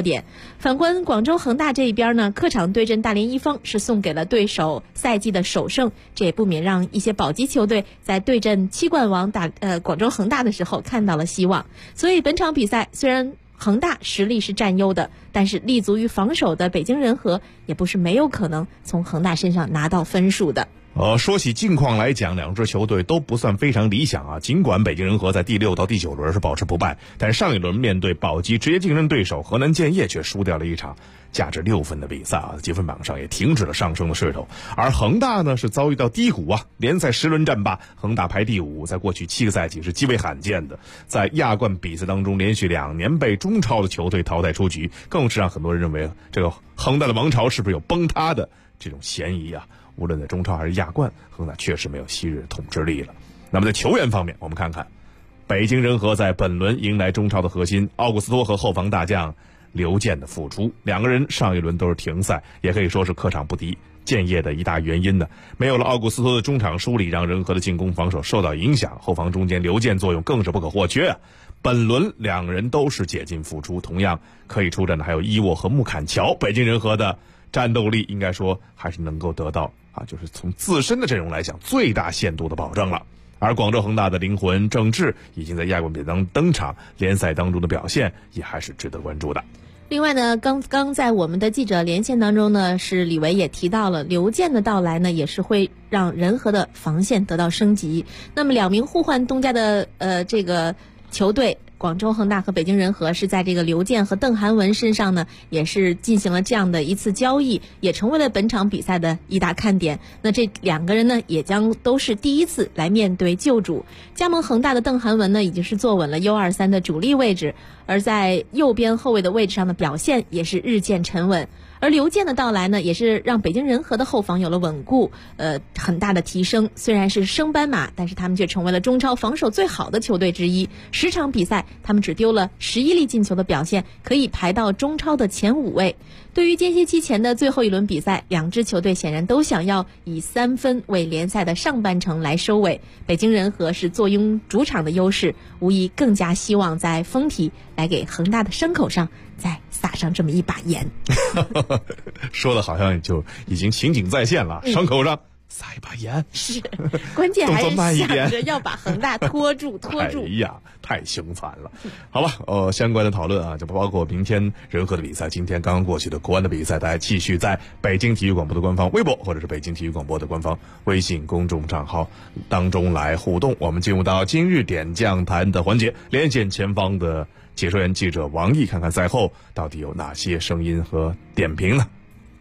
Speaker 5: 反观广州恒大这一边呢，客场对阵大连一方是送给了对手赛季的首胜，这也不免让一些保级球队在对阵七冠王广州恒大的时候看到了希望。所以本场比赛虽然恒大实力是占优的，但是立足于防守的北京人和也不是没有可能从恒大身上拿到分数的。
Speaker 4: 说起近况来讲，两支球队都不算非常理想啊。尽管北京人和在第6到第9轮是保持不败，但上一轮面对保级直接竞争对手河南建业却输掉了一场价值6分的比赛啊，积分榜上也停止了上升的势头。而恒大呢是遭遇到低谷啊，联赛10轮战罢，恒大排第5，在过去7个赛季是极为罕见的。在亚冠比赛当中连续2年被中超的球队淘汰出局，更是让很多人认为这个恒大的王朝是不是有崩塌的这种嫌疑啊。无论在中超还是亚冠，恒大确实没有昔日统治力了。那么在球员方面，我们看看北京人和在本轮迎来中超的核心奥古斯托和后防大将刘健的复出，两个人上一轮都是停赛，也可以说是客场不敌建业的一大原因呢。没有了奥古斯托的中场梳理，让人和的进攻防守受到影响，后防中间刘健作用更是不可或缺啊。本轮两个人都是解禁复出，同样可以出战的还有伊沃和穆坎乔，北京人和的战斗力应该说还是能够得到就是从自身的阵容来讲最大限度的保证了。而广州恒大的灵魂郑智已经在亚冠比赛登场，联赛当中的表现也还是值得关注的。
Speaker 5: 另外呢，刚刚在我们的记者连线当中呢，是李维也提到了刘健的到来呢，也是会让人和的防线得到升级。那么2名互换东家的这个球队广州恒大和北京人和是在这个刘健和邓涵文身上呢，也是进行了这样的一次交易，也成为了本场比赛的一大看点。那这2个人呢，也将都是第一次来面对旧主。加盟恒大的邓涵文呢，已经是坐稳了 U23 的主力位置，而在右边后卫的位置上的表现也是日渐沉稳。而刘健的到来呢，也是让北京人和的后防有了稳固，很大的提升。虽然是升班马，但是他们却成为了中超防守最好的球队之一。10场比赛，他们只丢了11粒进球的表现，可以排到中超的前5位。对于间歇期前的最后一轮比赛，两支球队显然都想要以3分为联赛的上半程来收尾。北京人和是坐拥主场的优势，无疑更加希望在封体来给恒大的伤口上再撒上这么一把盐。
Speaker 4: 说的好像就已经情景再现了，伤口上撒一把盐，
Speaker 5: 是关键还是想着要把恒大拖住。哎
Speaker 4: 呀，太凶残了。好吧，相关的讨论就包括明天人和的比赛，今天刚刚过去的国安的比赛，大家继续在北京体育广播的官方微博或者是北京体育广播的官方微信公众账号当中来互动。我们进入到今日点将坛的环节，连线前方的解说员记者王毅，看看赛后到底有哪些声音和点评呢？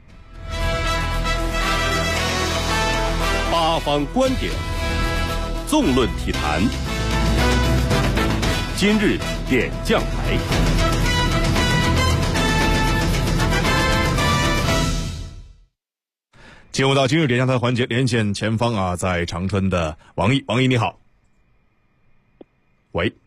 Speaker 1: 八方观点，纵论体坛，今日点将台。进入到今日点将台环节，连线前方在长春的王毅，王毅你好。喂，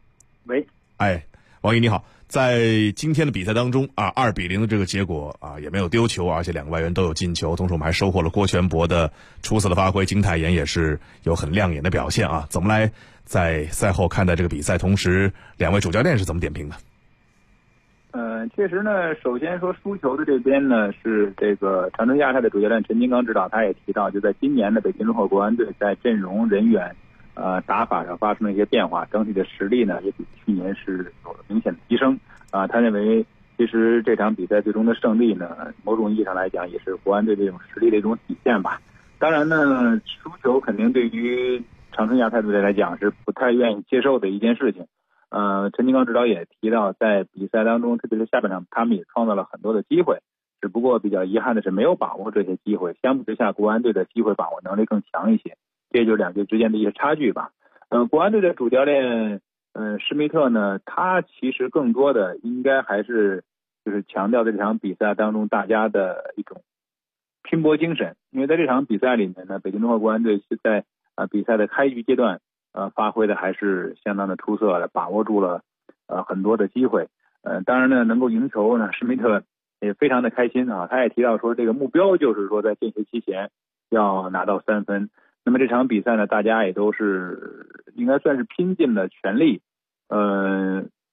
Speaker 1: 王毅你好。在今天的比赛当中2-0的这个结果也没有丢球，而且2个外援都有进球，同时我们还收获了郭全博的出色的发挥，金泰妍也是有很亮眼的表现怎么来在赛后看待这个比赛？同时2位主教练是怎么点评的？
Speaker 16: 确实呢，首先说输球的这边呢，是这个长春亚泰的主教练陈金刚指导，他也提到，就在今年的北京人和国安队在阵容人员打法上发生了一些变化，整体的实力呢也比去年是有了明显的提升他认为其实这场比赛最终的胜利呢，某种意义上来讲也是国安队这种实力的一种体现吧。当然呢，输球肯定对于长春亚泰队来讲是不太愿意接受的一件事情。陈金刚指导也提到，在比赛当中，特别是下半场，他们也创造了很多的机会，只不过比较遗憾的是没有把握这些机会。相比之下，国安队的机会把握能力更强一些，这就是2队之间的一些差距吧。国安队的主教练施密特呢，他其实更多的应该还是就是强调这场比赛当中大家的一种拼搏精神，因为在这场比赛里面呢，北京人和国安队是在比赛的开局阶段发挥的还是相当的出色的，把握住了很多的机会。当然呢，能够赢球呢，施密特也非常的开心他也提到说，这个目标就是说在间歇期前要拿到3分。那么这场比赛呢，大家也都是应该算是拼尽了全力。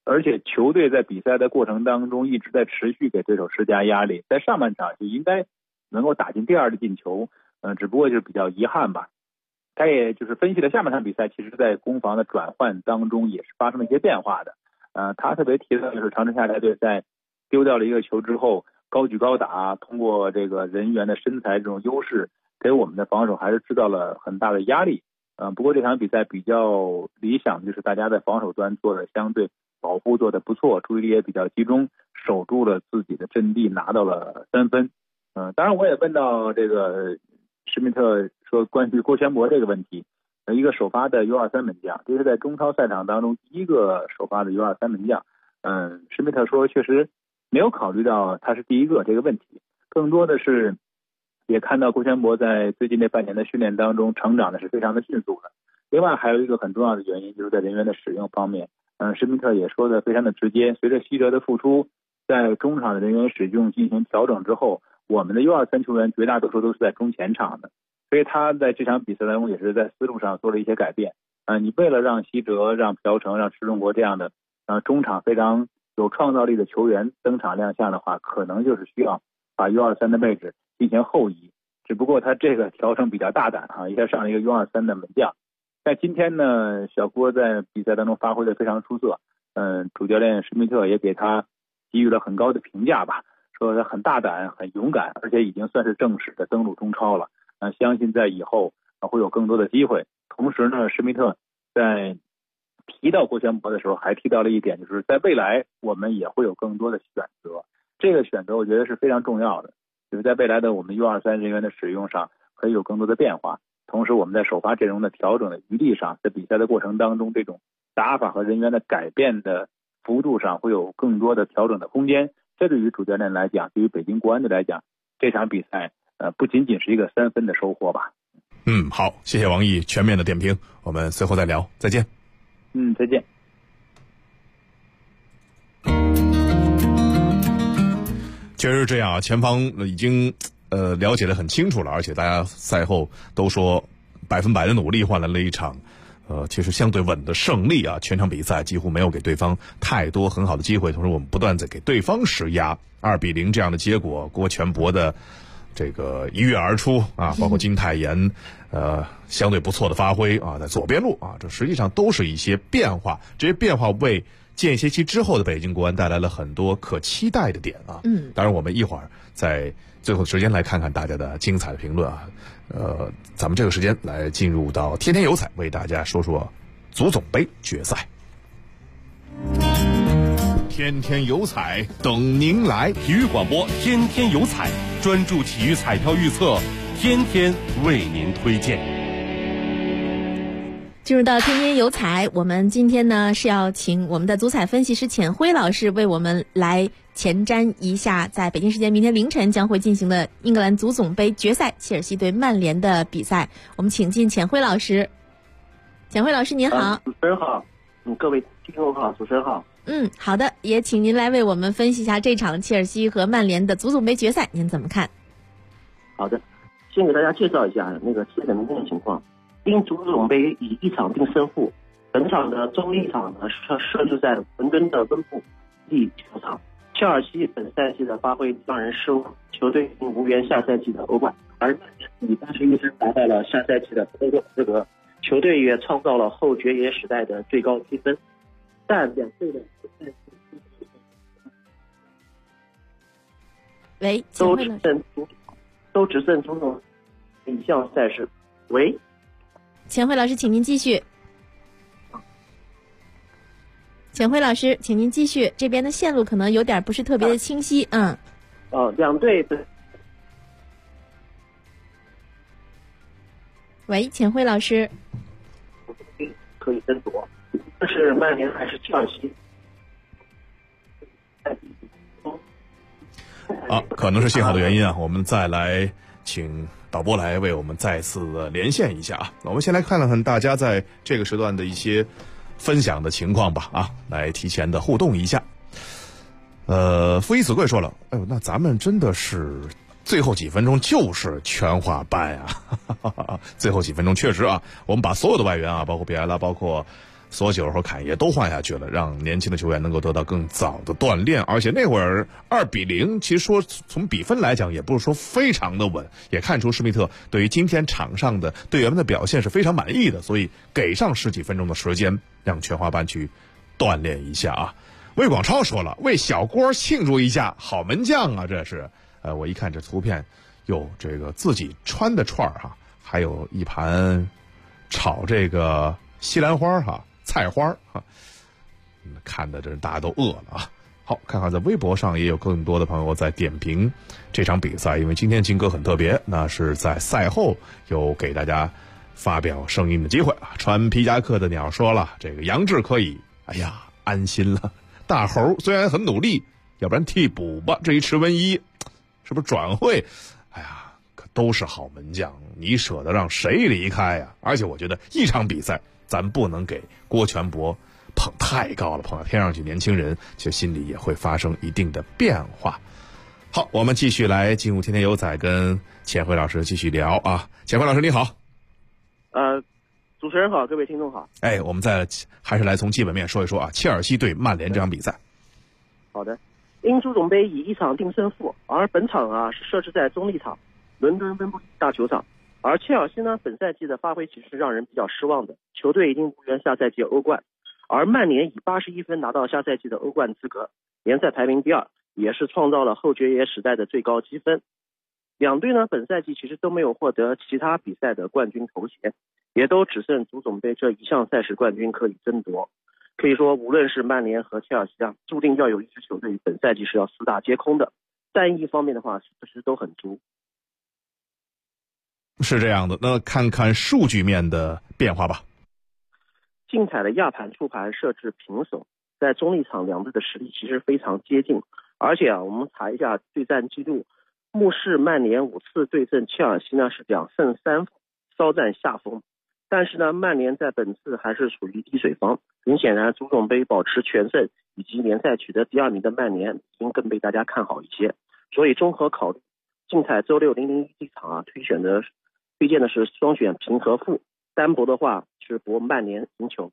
Speaker 16: 而且球队在比赛的过程当中一直在持续给对手施加压力，在上半场就应该能够打进第2个进球，只不过就是比较遗憾吧。他也就是分析了下半场比赛，其实在攻防的转换当中也是发生了一些变化的。他特别提到就是长春夏台队在丢掉了一个球之后，高举高打，通过这个人员的身材这种优势，给我们的防守还是制造了很大的压力。不过这场比赛比较理想，就是大家在防守端做的相对保护做的不错，注意力也比较集中，守住了自己的阵地，拿到了3分。当然我也问到这个施密特说关于郭全博这个问题，一个首发的 U23 门将，这是在中超赛场当中第一个首发的 U23 门将。施密特说确实没有考虑到他是第一个这个问题，更多的是也看到郭全博在最近这半年的训练当中成长的是非常的迅速的。另外还有一个很重要的原因，就是在人员的使用方面，施密特也说的非常的直接，随着西哲的复出，在中场的人员使用进行调整之后，我们的 U23 球员绝大多数都是在中前场的，所以他在这场比赛当中也是在思路上做了一些改变。你为了让西哲、让朴成、让池中国这样的中场非常有创造力的球员登场亮相的话，可能就是需要把 U23 的位置进行后移。只不过他这个调整比较大胆一下上了一个 U23 的门将。但今天呢，小郭在比赛当中发挥的非常出色，主教练施密特也给他给予了很高的评价吧，说他很大胆、很勇敢，而且已经算是正式的登陆中超了。相信在以后会有更多的机会。同时呢，施密特在提到郭全博的时候，还提到了一点，就是在未来我们也会有更多的选择。这个选择我觉得是非常重要的，就是在未来的我们 U23 人员的使用上可以有更多的变化。同时我们在首发阵容的调整的余地上，在比赛的过程当中，这种打法和人员的改变的幅度上会有更多的调整的空间。这对于主教练来讲，对于北京国安队来讲，这场比赛不仅仅是一个3分的收获吧。
Speaker 4: 好，谢谢王毅全面的点评，我们随后再聊，再见。
Speaker 16: 再见。
Speaker 4: 确实是这样啊，前方已经了解得很清楚了，而且大家赛后都说100%的努力换来了一场其实相对稳的胜利啊。全场比赛几乎没有给对方太多很好的机会，同时我们不断在给对方施压。2-0这样的结果，郭全博的这个一跃而出啊，包括金泰妍相对不错的发挥啊，在左边路啊，这实际上都是一些变化，这些变化为间歇期之后的北京国安带来了很多可期待的点啊。当然我们一会儿在最后时间来看看大家的精彩的评论啊。咱们这个时间来进入到天天有彩，为大家说说足总杯决赛。天天有彩等您来，
Speaker 1: 体育广播天天有彩，专注体育彩票预测，天天为您推荐。
Speaker 5: 进入到天天有彩，我们今天呢是要请我们的足彩分析师浅辉老师为我们来前瞻一下在北京时间明天凌晨将会进行的英格兰足总杯决赛切尔西对曼联的比赛。我们请进浅辉老师。浅辉老师您好。
Speaker 17: 主持人好，各位听众好，主持人好。
Speaker 5: 好的，也请您来为我们分析一下这场切尔西和曼联的足总杯决赛，您怎么看？
Speaker 17: 好的，先给大家介绍一下那个基本的情况。因足总杯以1场定胜负，本场的周一场呢设置在伦敦的温布利球场。切尔西本赛季的发挥让人失望，球队已经无缘下赛季的欧冠，而曼联以81分达到了下赛季的欧冠资格，球队也创造了后爵爷时代的最高积分。但两队的都只剩足总一项赛事。
Speaker 5: 钱辉老师，请您继续。钱辉老师，请您继续，这边的线路可能有点不是特别的清晰。
Speaker 17: 两队的。
Speaker 5: 钱辉老师。
Speaker 17: 可以争夺，这是曼联还是切尔西？
Speaker 4: 可能是信号的原因啊，我们再来请导播来为我们再次连线一下啊。我们先来看看大家在这个时段的一些分享的情况吧啊，来提前的互动一下。负一子贵说了，那咱们真的是最后几分钟就是全华班啊，最后几分钟确实啊，我们把所有的外援啊，包括比埃拉，包括索九和侃爷都换下去了，让年轻的球员能够得到更早的锻炼。而且那会儿2-0，其实说从比分来讲也不是说非常的稳，也看出施密特对于今天场上的队员们的表现是非常满意的，所以给上10几分钟的时间让全华班去锻炼一下啊。魏广超说了，为小郭庆祝一下，好门将啊，这是。我一看这图片，有这个自己穿的串哈，还有一盘炒这个西兰花哈，菜花哈，看的这大家都饿了啊。好，看看在微博上也有更多的朋友在点评这场比赛，因为今天金哥很特别，那是在赛后有给大家发表声音的机会啊。穿皮夹克的鸟说了，这个杨志可以，哎呀，安心了。大猴虽然很努力，要不然替补吧。这一池文一，是不是转会？哎呀，可都是好门将，你舍得让谁离开呀？而且我觉得一场比赛，咱不能给郭全博捧太高了，捧到天上去，年轻人其实心里也会发生一定的变化。好，我们继续来进入天天有彩，跟钱辉老师继续聊啊。钱辉老师你好。
Speaker 17: 主持人好，各位听众好。
Speaker 4: 我们还是来从基本面说一说啊，切尔西对曼联这场比赛。
Speaker 17: 好的，英足总杯以1场定胜负，而本场啊是设置在中立场，伦敦温布利大球场。而切尔西呢，本赛季的发挥其实是让人比较失望的，球队已经无缘下赛季欧冠。而曼联以81分拿到下赛季的欧冠资格，联赛排名第2，也是创造了后爵爷时代的最高积分。两队呢，本赛季其实都没有获得其他比赛的冠军头衔，也都只剩足总杯这一项赛事冠军可以争夺。可以说，无论是曼联和切尔西啊，注定要有一支球队本赛季是要4大皆空的。战役方面的话，其实都很足。
Speaker 4: 是这样的，那看看数据面的变化吧。
Speaker 17: 竞彩的亚盘出盘设置平手，在中立场两队的实力其实非常接近，而且啊，我们查一下对战记录。目视曼联5次对阵切尔西呢是2胜3负，稍占下风。但是呢，曼联在本次还是处于低水方。很显然，足总杯保持全胜以及联赛取得第2名的曼联，已经更被大家看好一些。所以综合考虑，竞彩周6001这场啊，推荐的是双选平和负，单博的话是博曼联赢球。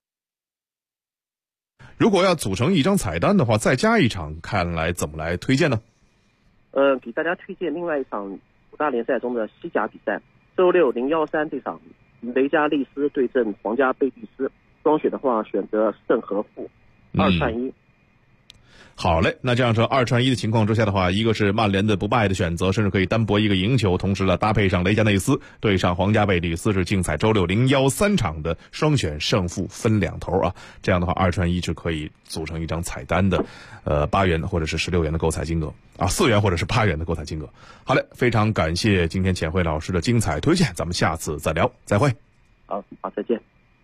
Speaker 4: 如果要组成一张彩单的话，再加一场，看来怎么来推荐呢？
Speaker 17: 给大家推荐另外一场5大联赛中的西甲比赛，周6013这场雷加利斯对阵皇家贝蒂斯，双选的话选择胜和负，2串1。
Speaker 4: 好嘞，那这样说2串1的情况之下的话，一个是曼联的不败的选择，甚至可以单博一个赢球，同时呢搭配上雷加内斯对上皇家贝蒂斯，是竞彩周6 013场的双选胜负分2头啊。这样的话2串1是可以组成一张彩单的，8元或者是16元的购彩金额啊，4元或者是8元的购彩金额。好嘞，非常感谢今天钱辉老师的精彩推荐，咱们下次再聊，再会。
Speaker 17: 好，再见。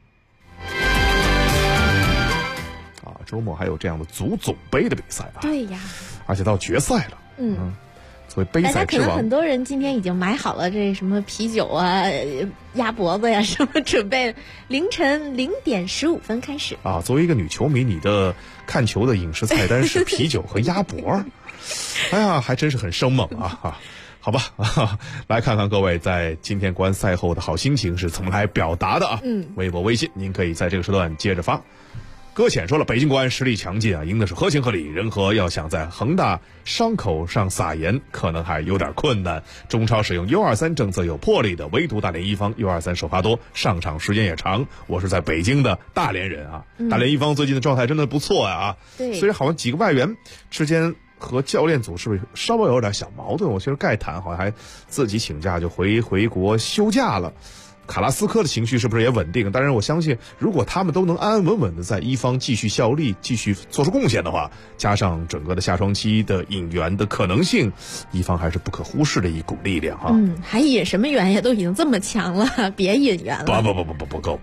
Speaker 4: 周末还有这样的足总杯的比赛啊！
Speaker 5: 对呀，
Speaker 4: 而且到决赛了。所以杯赛之王，
Speaker 5: 大家可能很多人今天已经买好了这什么啤酒啊、鸭脖子呀什么，准备凌晨0点15分开始
Speaker 4: 啊。作为一个女球迷，你的看球的饮食菜单是啤酒和鸭脖，哎呀，还真是很生猛啊！好吧，来看看各位在今天观赛后的好心情是怎么来表达的啊！微博、微信，您可以在这个时段接着发。搁浅说了，北京国安实力强劲啊，赢的是合情合理。仁和要想在恒大伤口上撒盐，可能还有点困难。中超使用 U23 政策有魄力的，唯独大连一方 U23 首发多，上场时间也长。我是在北京的大连人啊，大连一方最近的状态真的不错啊。
Speaker 5: 对，
Speaker 4: 虽然好像几个外援之间和教练组是不是稍微有点小矛盾？我其实盖坦好像还自己请假就回国休假了。卡拉斯科的情绪是不是也稳定？当然我相信如果他们都能安安稳稳的在一方继续效力，继续做出贡献的话，加上整个的下窗期的引援的可能性，一方还是不可忽视的一股力量啊。
Speaker 5: 还引什么援呀？都已经这么强了，别引援了。
Speaker 4: 不够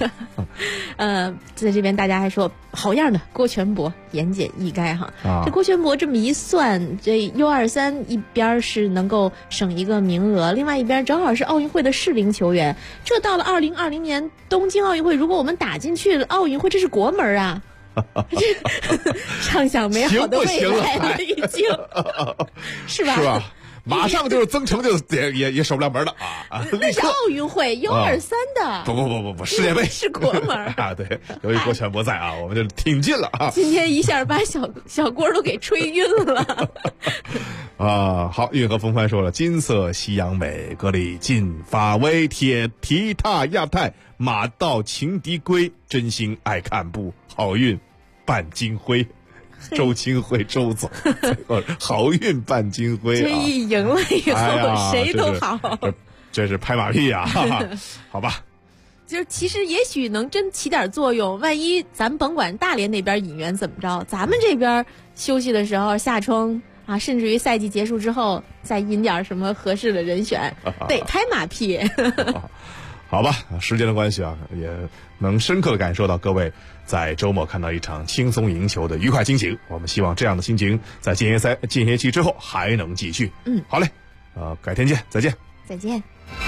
Speaker 5: 在这边大家还说好样的，郭全博言简意赅哈。这郭全博这么一算，这 U23 一边是能够省一个名额，另外一边正好是奥运会的适龄球员。这到了2020年东京奥运会，如果我们打进去了奥运会，这是国门啊！畅想美好的未来了，已经是吧？
Speaker 4: 是吧？ 马上就是增城就也守不了门了啊！
Speaker 5: 那是奥运会123的，
Speaker 4: 不，世界杯
Speaker 5: 是国门
Speaker 4: 啊！对，由于国权不在啊，我们就挺进了啊！
Speaker 5: 今天一下把小郭都给吹晕了
Speaker 4: 啊！好，运河风帆说了，金色夕阳美，歌里进发威，铁蹄踏亚太，马到情敌归，真心爱看步，好运伴金辉。周清辉周总，好运伴金辉啊！
Speaker 5: 这一赢了以后，谁都好。
Speaker 4: 这是拍马屁啊！好吧，
Speaker 5: 就是其实也许能真起点作用。万一咱甭管大连那边引援怎么着，咱们这边休息的时候下冲啊，甚至于赛季结束之后再引点什么合适的人选，得拍马屁。
Speaker 4: 好吧，时间的关系啊，也能深刻的感受到各位在周末看到一场轻松赢球的愉快心情。我们希望这样的心情在间歇期之后还能继续。好嘞，改天见，再见。
Speaker 5: 再见。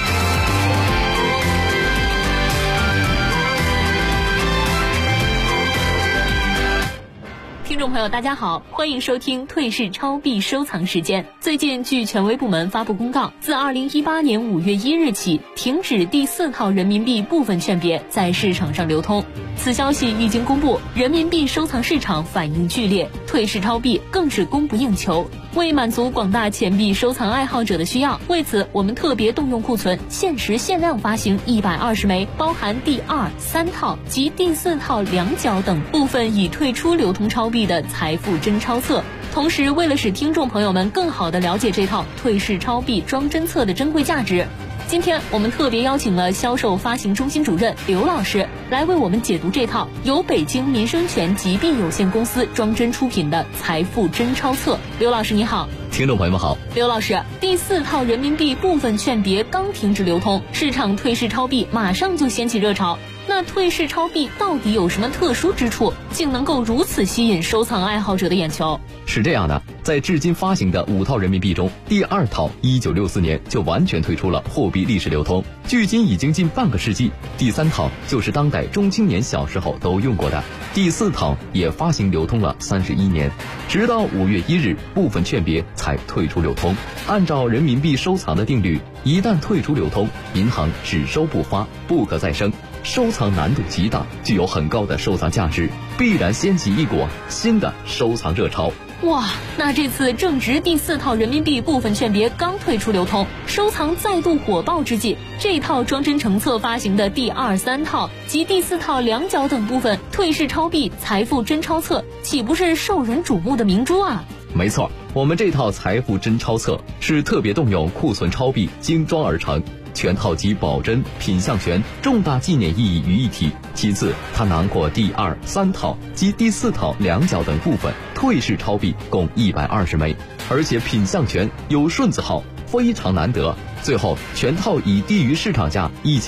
Speaker 13: 听众朋友大家好，欢迎收听退市超币收藏时间。最近据权威部门发布公告，自2018年5月1日起停止第4套人民币部分券别在市场上流通。此消息一经公布，人民币收藏市场反应剧烈，退市超币更是供不应求。为满足广大钱币收藏爱好者的需要，为此我们特别动用库存，限时限量发行120枚，包含第2、3套及第4套两角等部分已退出流通超币的财富真钞册。同时，为了使听众朋友们更好地了解这套退市超币装真册的珍贵价值，今天我们特别邀请了销售发行中心主任刘老师来为我们解读这套由北京民生全集币有限公司装真出品的财富真钞册。刘老师你好。
Speaker 18: 听众朋友们好。
Speaker 13: 刘老师，第4套人民币部分券别刚停止流通，市场退市超币马上就掀起热潮。那退市超币到底有什么特殊之处，竟能够如此吸引收藏爱好者的眼球？
Speaker 18: 是这样的，在至今发行的5套人民币中，第2套1964年就完全退出了货币历史流通，距今已经近半个世纪。第3套就是当代中青年小时候都用过的，第4套也发行流通了31年，直到5月1日部分券别才退出流通。按照人民币收藏的定律，一旦退出流通，银行只收不发，不可再生，收藏难度极大，具有很高的收藏价值，必然掀起一股新的收藏热潮。
Speaker 13: 哇，那这次正值第4套人民币部分券别刚退出流通，收藏再度火爆之际，这套装真成册发行的第2、3套及第4套两角等部分退市超币财富真钞册，岂不是受人瞩目的明珠啊？
Speaker 18: 没错，我们这套财富真钞册是特别动用库存超币精装而成，全套集保真、品相权、重大纪念意义于一体。其次，它囊括第2、3套及第4套两角等部分退市超币共120枚，而且品相权有顺字号，非常难得。最后，全套以低于市场价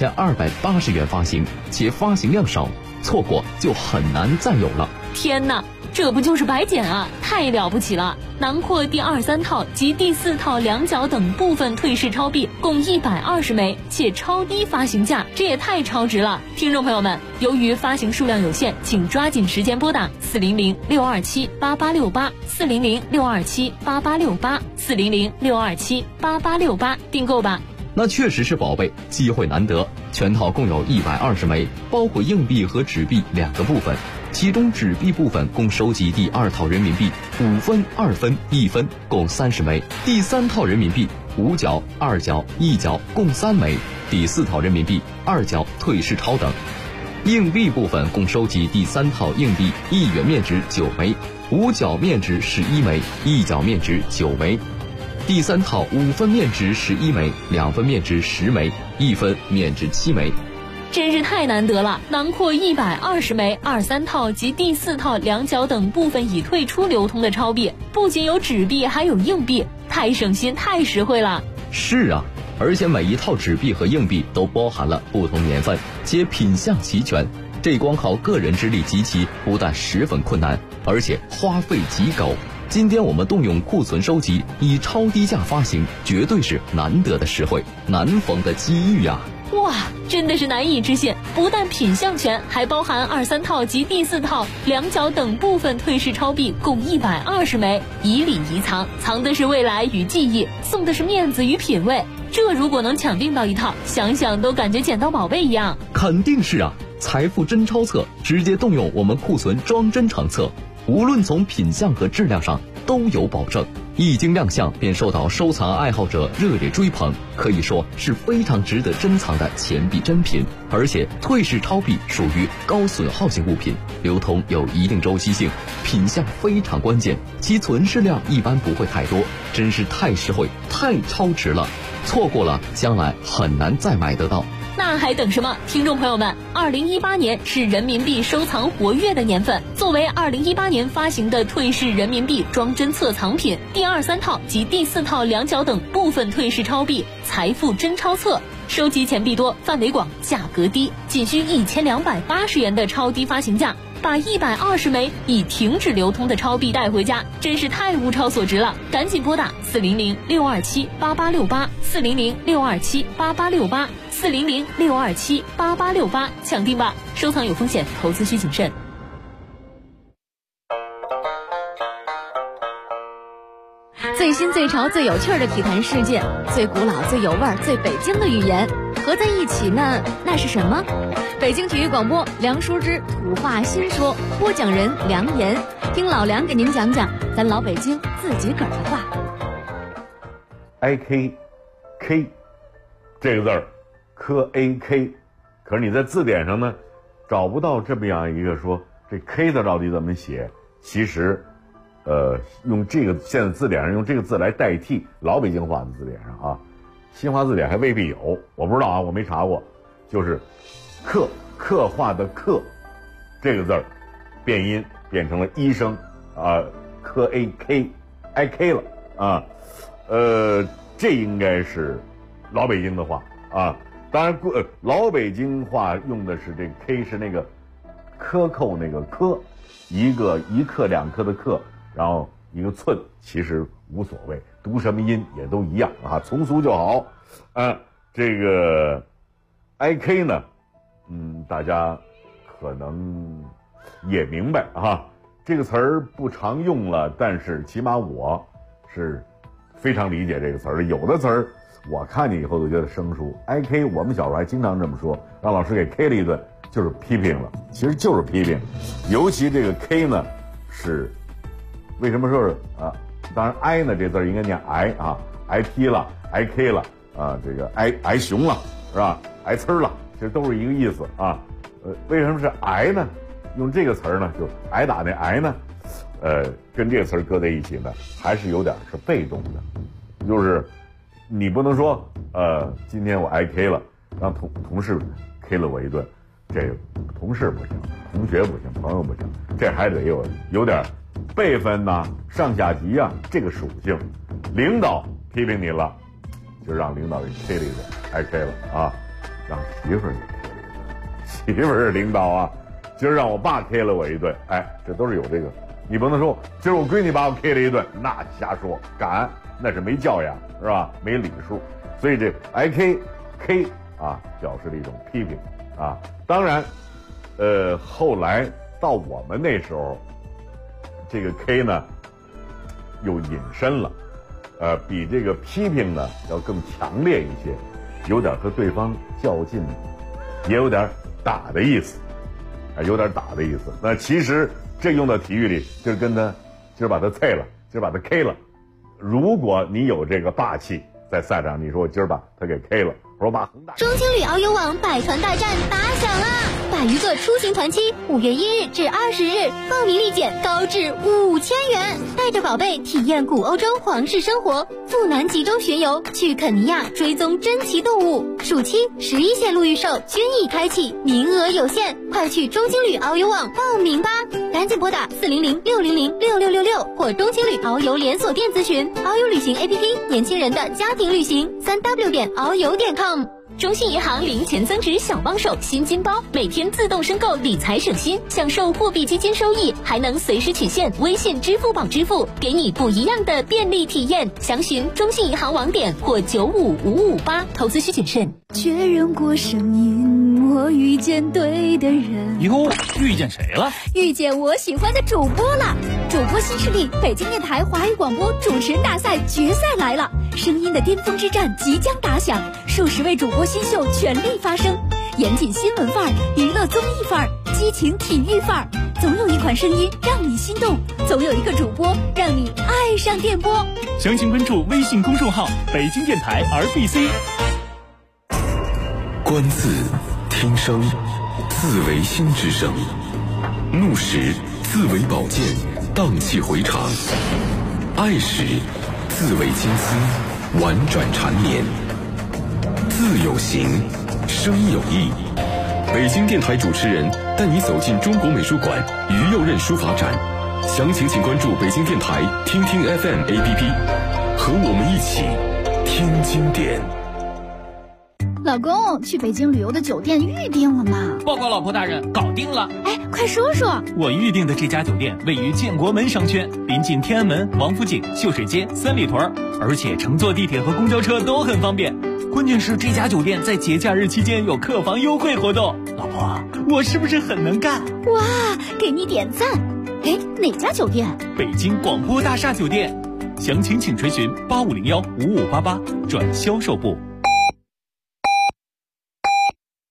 Speaker 18: 1280元发行，且发行量少，错过就很难再有了。
Speaker 13: 天哪！这不就是白捡啊，太了不起了！囊括第2、3套及第4套两角等部分退市超币共120枚，且超低发行价，这也太超值了！听众朋友们，由于发行数量有限，请抓紧时间拨打400-627-8868 400-627-8868 400-627-8868订购吧。
Speaker 18: 那确实是宝贝，机会难得。全套共有120枚，包括硬币和纸币2个部分。其中纸币部分共收集第2套人民币5分、2分、1分共30枚，第3套人民币5角、2角、1角共3枚，第4套人民币2角退市超等。硬币部分共收集第3套硬币1元面值9枚，5角面值11枚，1角面值9枚。第3套5分面值11枚，2分面值10枚，1分面值7枚。
Speaker 13: 真是太难得了，囊括120枚2、3套及第4套两角等部分已退出流通的超币，不仅有纸币，还有硬币，太省心，太实惠了。
Speaker 18: 是啊，而且每一套纸币和硬币都包含了不同年份，且品相齐全，这光靠个人之力集齐，不但十分困难，而且花费极高。今天我们动用库存收集，以超低价发行，绝对是难得的实惠，难逢的机遇啊！
Speaker 13: 哇，真的是难以置信！不但品项全，还包含2、3套及第4套两角等部分退市钞币，共120枚，以礼仪藏，藏的是未来与记忆，送的是面子与品味。这如果能抢订到一套，想想都感觉捡到宝贝一样。
Speaker 18: 肯定是啊！财富真钞册直接动用我们库存装真成册，无论从品相和质量上都有保证。一经亮相便受到收藏爱好者热烈追捧，可以说是非常值得珍藏的钱币珍品。而且退市钞币属于高损耗性物品，流通有一定周期性，品相非常关键，其存世量一般不会太多，真是太实惠太超值了，错过了将来很难再买得到。
Speaker 13: 那还等什么？听众朋友们，2018年是人民币收藏活跃的年份。作为2018年发行的退市人民币装真册藏品，第2、3套及第4套两角等部分退市钞币财富真钞册，收集钱币多，范围广，价格低，仅需1280元的超低发行价，把120枚已停止流通的钞币带回家，真是太物超所值了！赶紧拨打400-627-8868，400-627-8868，400-627-8868，抢订吧！收藏有风险，投资需谨慎。
Speaker 5: 最新最潮最有趣的体坛事件，最古老最有味儿最北京的语言合在一起呢，那是什么？北京体育广播梁淑之土话新说，播讲人梁岩，听老梁给您讲讲咱老北京自己个儿的话。
Speaker 19: IK 这个字儿科 AK， 可是你在字典上呢找不到这么样一个说这 K 的到底怎么写。其实用这个现在字典上用这个字来代替老北京话的字典上啊，新华字典还未必有，我不知道啊，我没查过。就是刻画的刻这个字儿变音变成了一声啊，科 IK 了啊。这应该是老北京的话啊。当然老北京话用的是这个 K 是那个克扣那个克，一克2克的克，然后一个寸，其实无所谓，读什么音也都一样啊，从俗就好。这个 IK 呢，大家可能也明白啊，这个词儿不常用了，但是起码我是非常理解这个词儿的。有的词儿我看见以后都觉得生疏。IK 我们小时候还经常这么说，让老师给 K 了一顿，就是批评了，其实就是批评。尤其这个 K 呢，是为什么说是啊？当然 I 呢这字应该念 I 啊 ，IP 了 ，IK 了啊，这个 I 熊了是吧 ？I 呲了，其实都是一个意思啊。为什么是 I 呢？用这个词儿呢，就挨打那 I 呢？跟这个词儿搁在一起呢，还是有点是被动的，就是你不能说今天我IK了，让同事 K 了我一顿，这个同事不行，同学不行，朋友不行，这还得有点辈分呐、上下级啊这个属性。领导批评你了，就让领导给 K 了一顿，IK 了啊，让媳妇儿给 K 了一顿，媳妇儿是领导啊，今儿让我爸 K 了我一顿，这都是有这个。你不能说今儿我闺女把我 K 了一顿，那瞎说，敢那是没教养是吧？没礼数。所以这 IK 啊，表示了一种批评啊。当然，后来到我们那时候，这个 K 呢又引申了，比这个批评呢要更强烈一些，有点和对方较劲，也有点打的意思，有点打的意思。那其实这用到体育里，就是跟他今儿把他菜了，今儿把他 K 了。如果你有这个霸气，在赛场你说我今儿把他给 K 了，我说把恒大。
Speaker 10: 中青旅遨游网百团大战打响啦！100余个出行团期，5月1日至20日，报名立减高至5000元，带着宝贝体验古欧洲皇室生活，赴南极洲巡游，去肯尼亚追踪珍奇动物。暑期11线路预售均已开启，名额有限，快去中青旅遨游网报名吧！赶紧拨打400-600-6666或中青旅遨游连锁店咨询。遨游旅行 APP， 年轻人的家庭旅行，3w.遨游.com。 中信银行零钱增值小帮手新金包，每天自动申购理财省心，享受货币基金收益，还能随时取现微信、支付宝支付，给你不一样的便利体验。详询中信银行网点或95558，投资需谨慎。
Speaker 20: 确认过声音，我遇见对的人。
Speaker 21: 哟，遇见谁了？
Speaker 20: 遇见我喜欢的主播了。主播新势力，北京电台华语广播主持人大赛决赛来了，声音的巅峰之战即将打响，数十位主播新秀全力发声，严谨新闻范儿，娱乐综艺范儿，激情体育范儿，总有一款声音让你心动，总有一个主播让你爱上电波。
Speaker 3: 详情关注微信公众号北京电台 RBC。
Speaker 1: 观字听声，字为心之声；怒时字为宝剑，荡气回肠；爱时字为金丝，婉转缠绵。字有形，声有意。北京电台主持人带你走进中国美术馆于右任书法展，详情请关注北京电台听听 FM APP， 和我们一起听经典。
Speaker 20: 老公，去北京旅游的酒店预定了吗？
Speaker 21: 报告老婆大人，搞定了。
Speaker 20: 哎，快说说。
Speaker 3: 我预定的这家酒店位于建国门商圈，临近天安门、王府井、秀水街、三里屯，而且乘坐地铁和公交车都很方便。关键是这家酒店在节假日期间有客房优惠活动。老婆，我是不是很能干？
Speaker 20: 哇，给你点赞。哎，哪家酒店？
Speaker 3: 北京广播大厦酒店。详情请垂询85015588转销售部。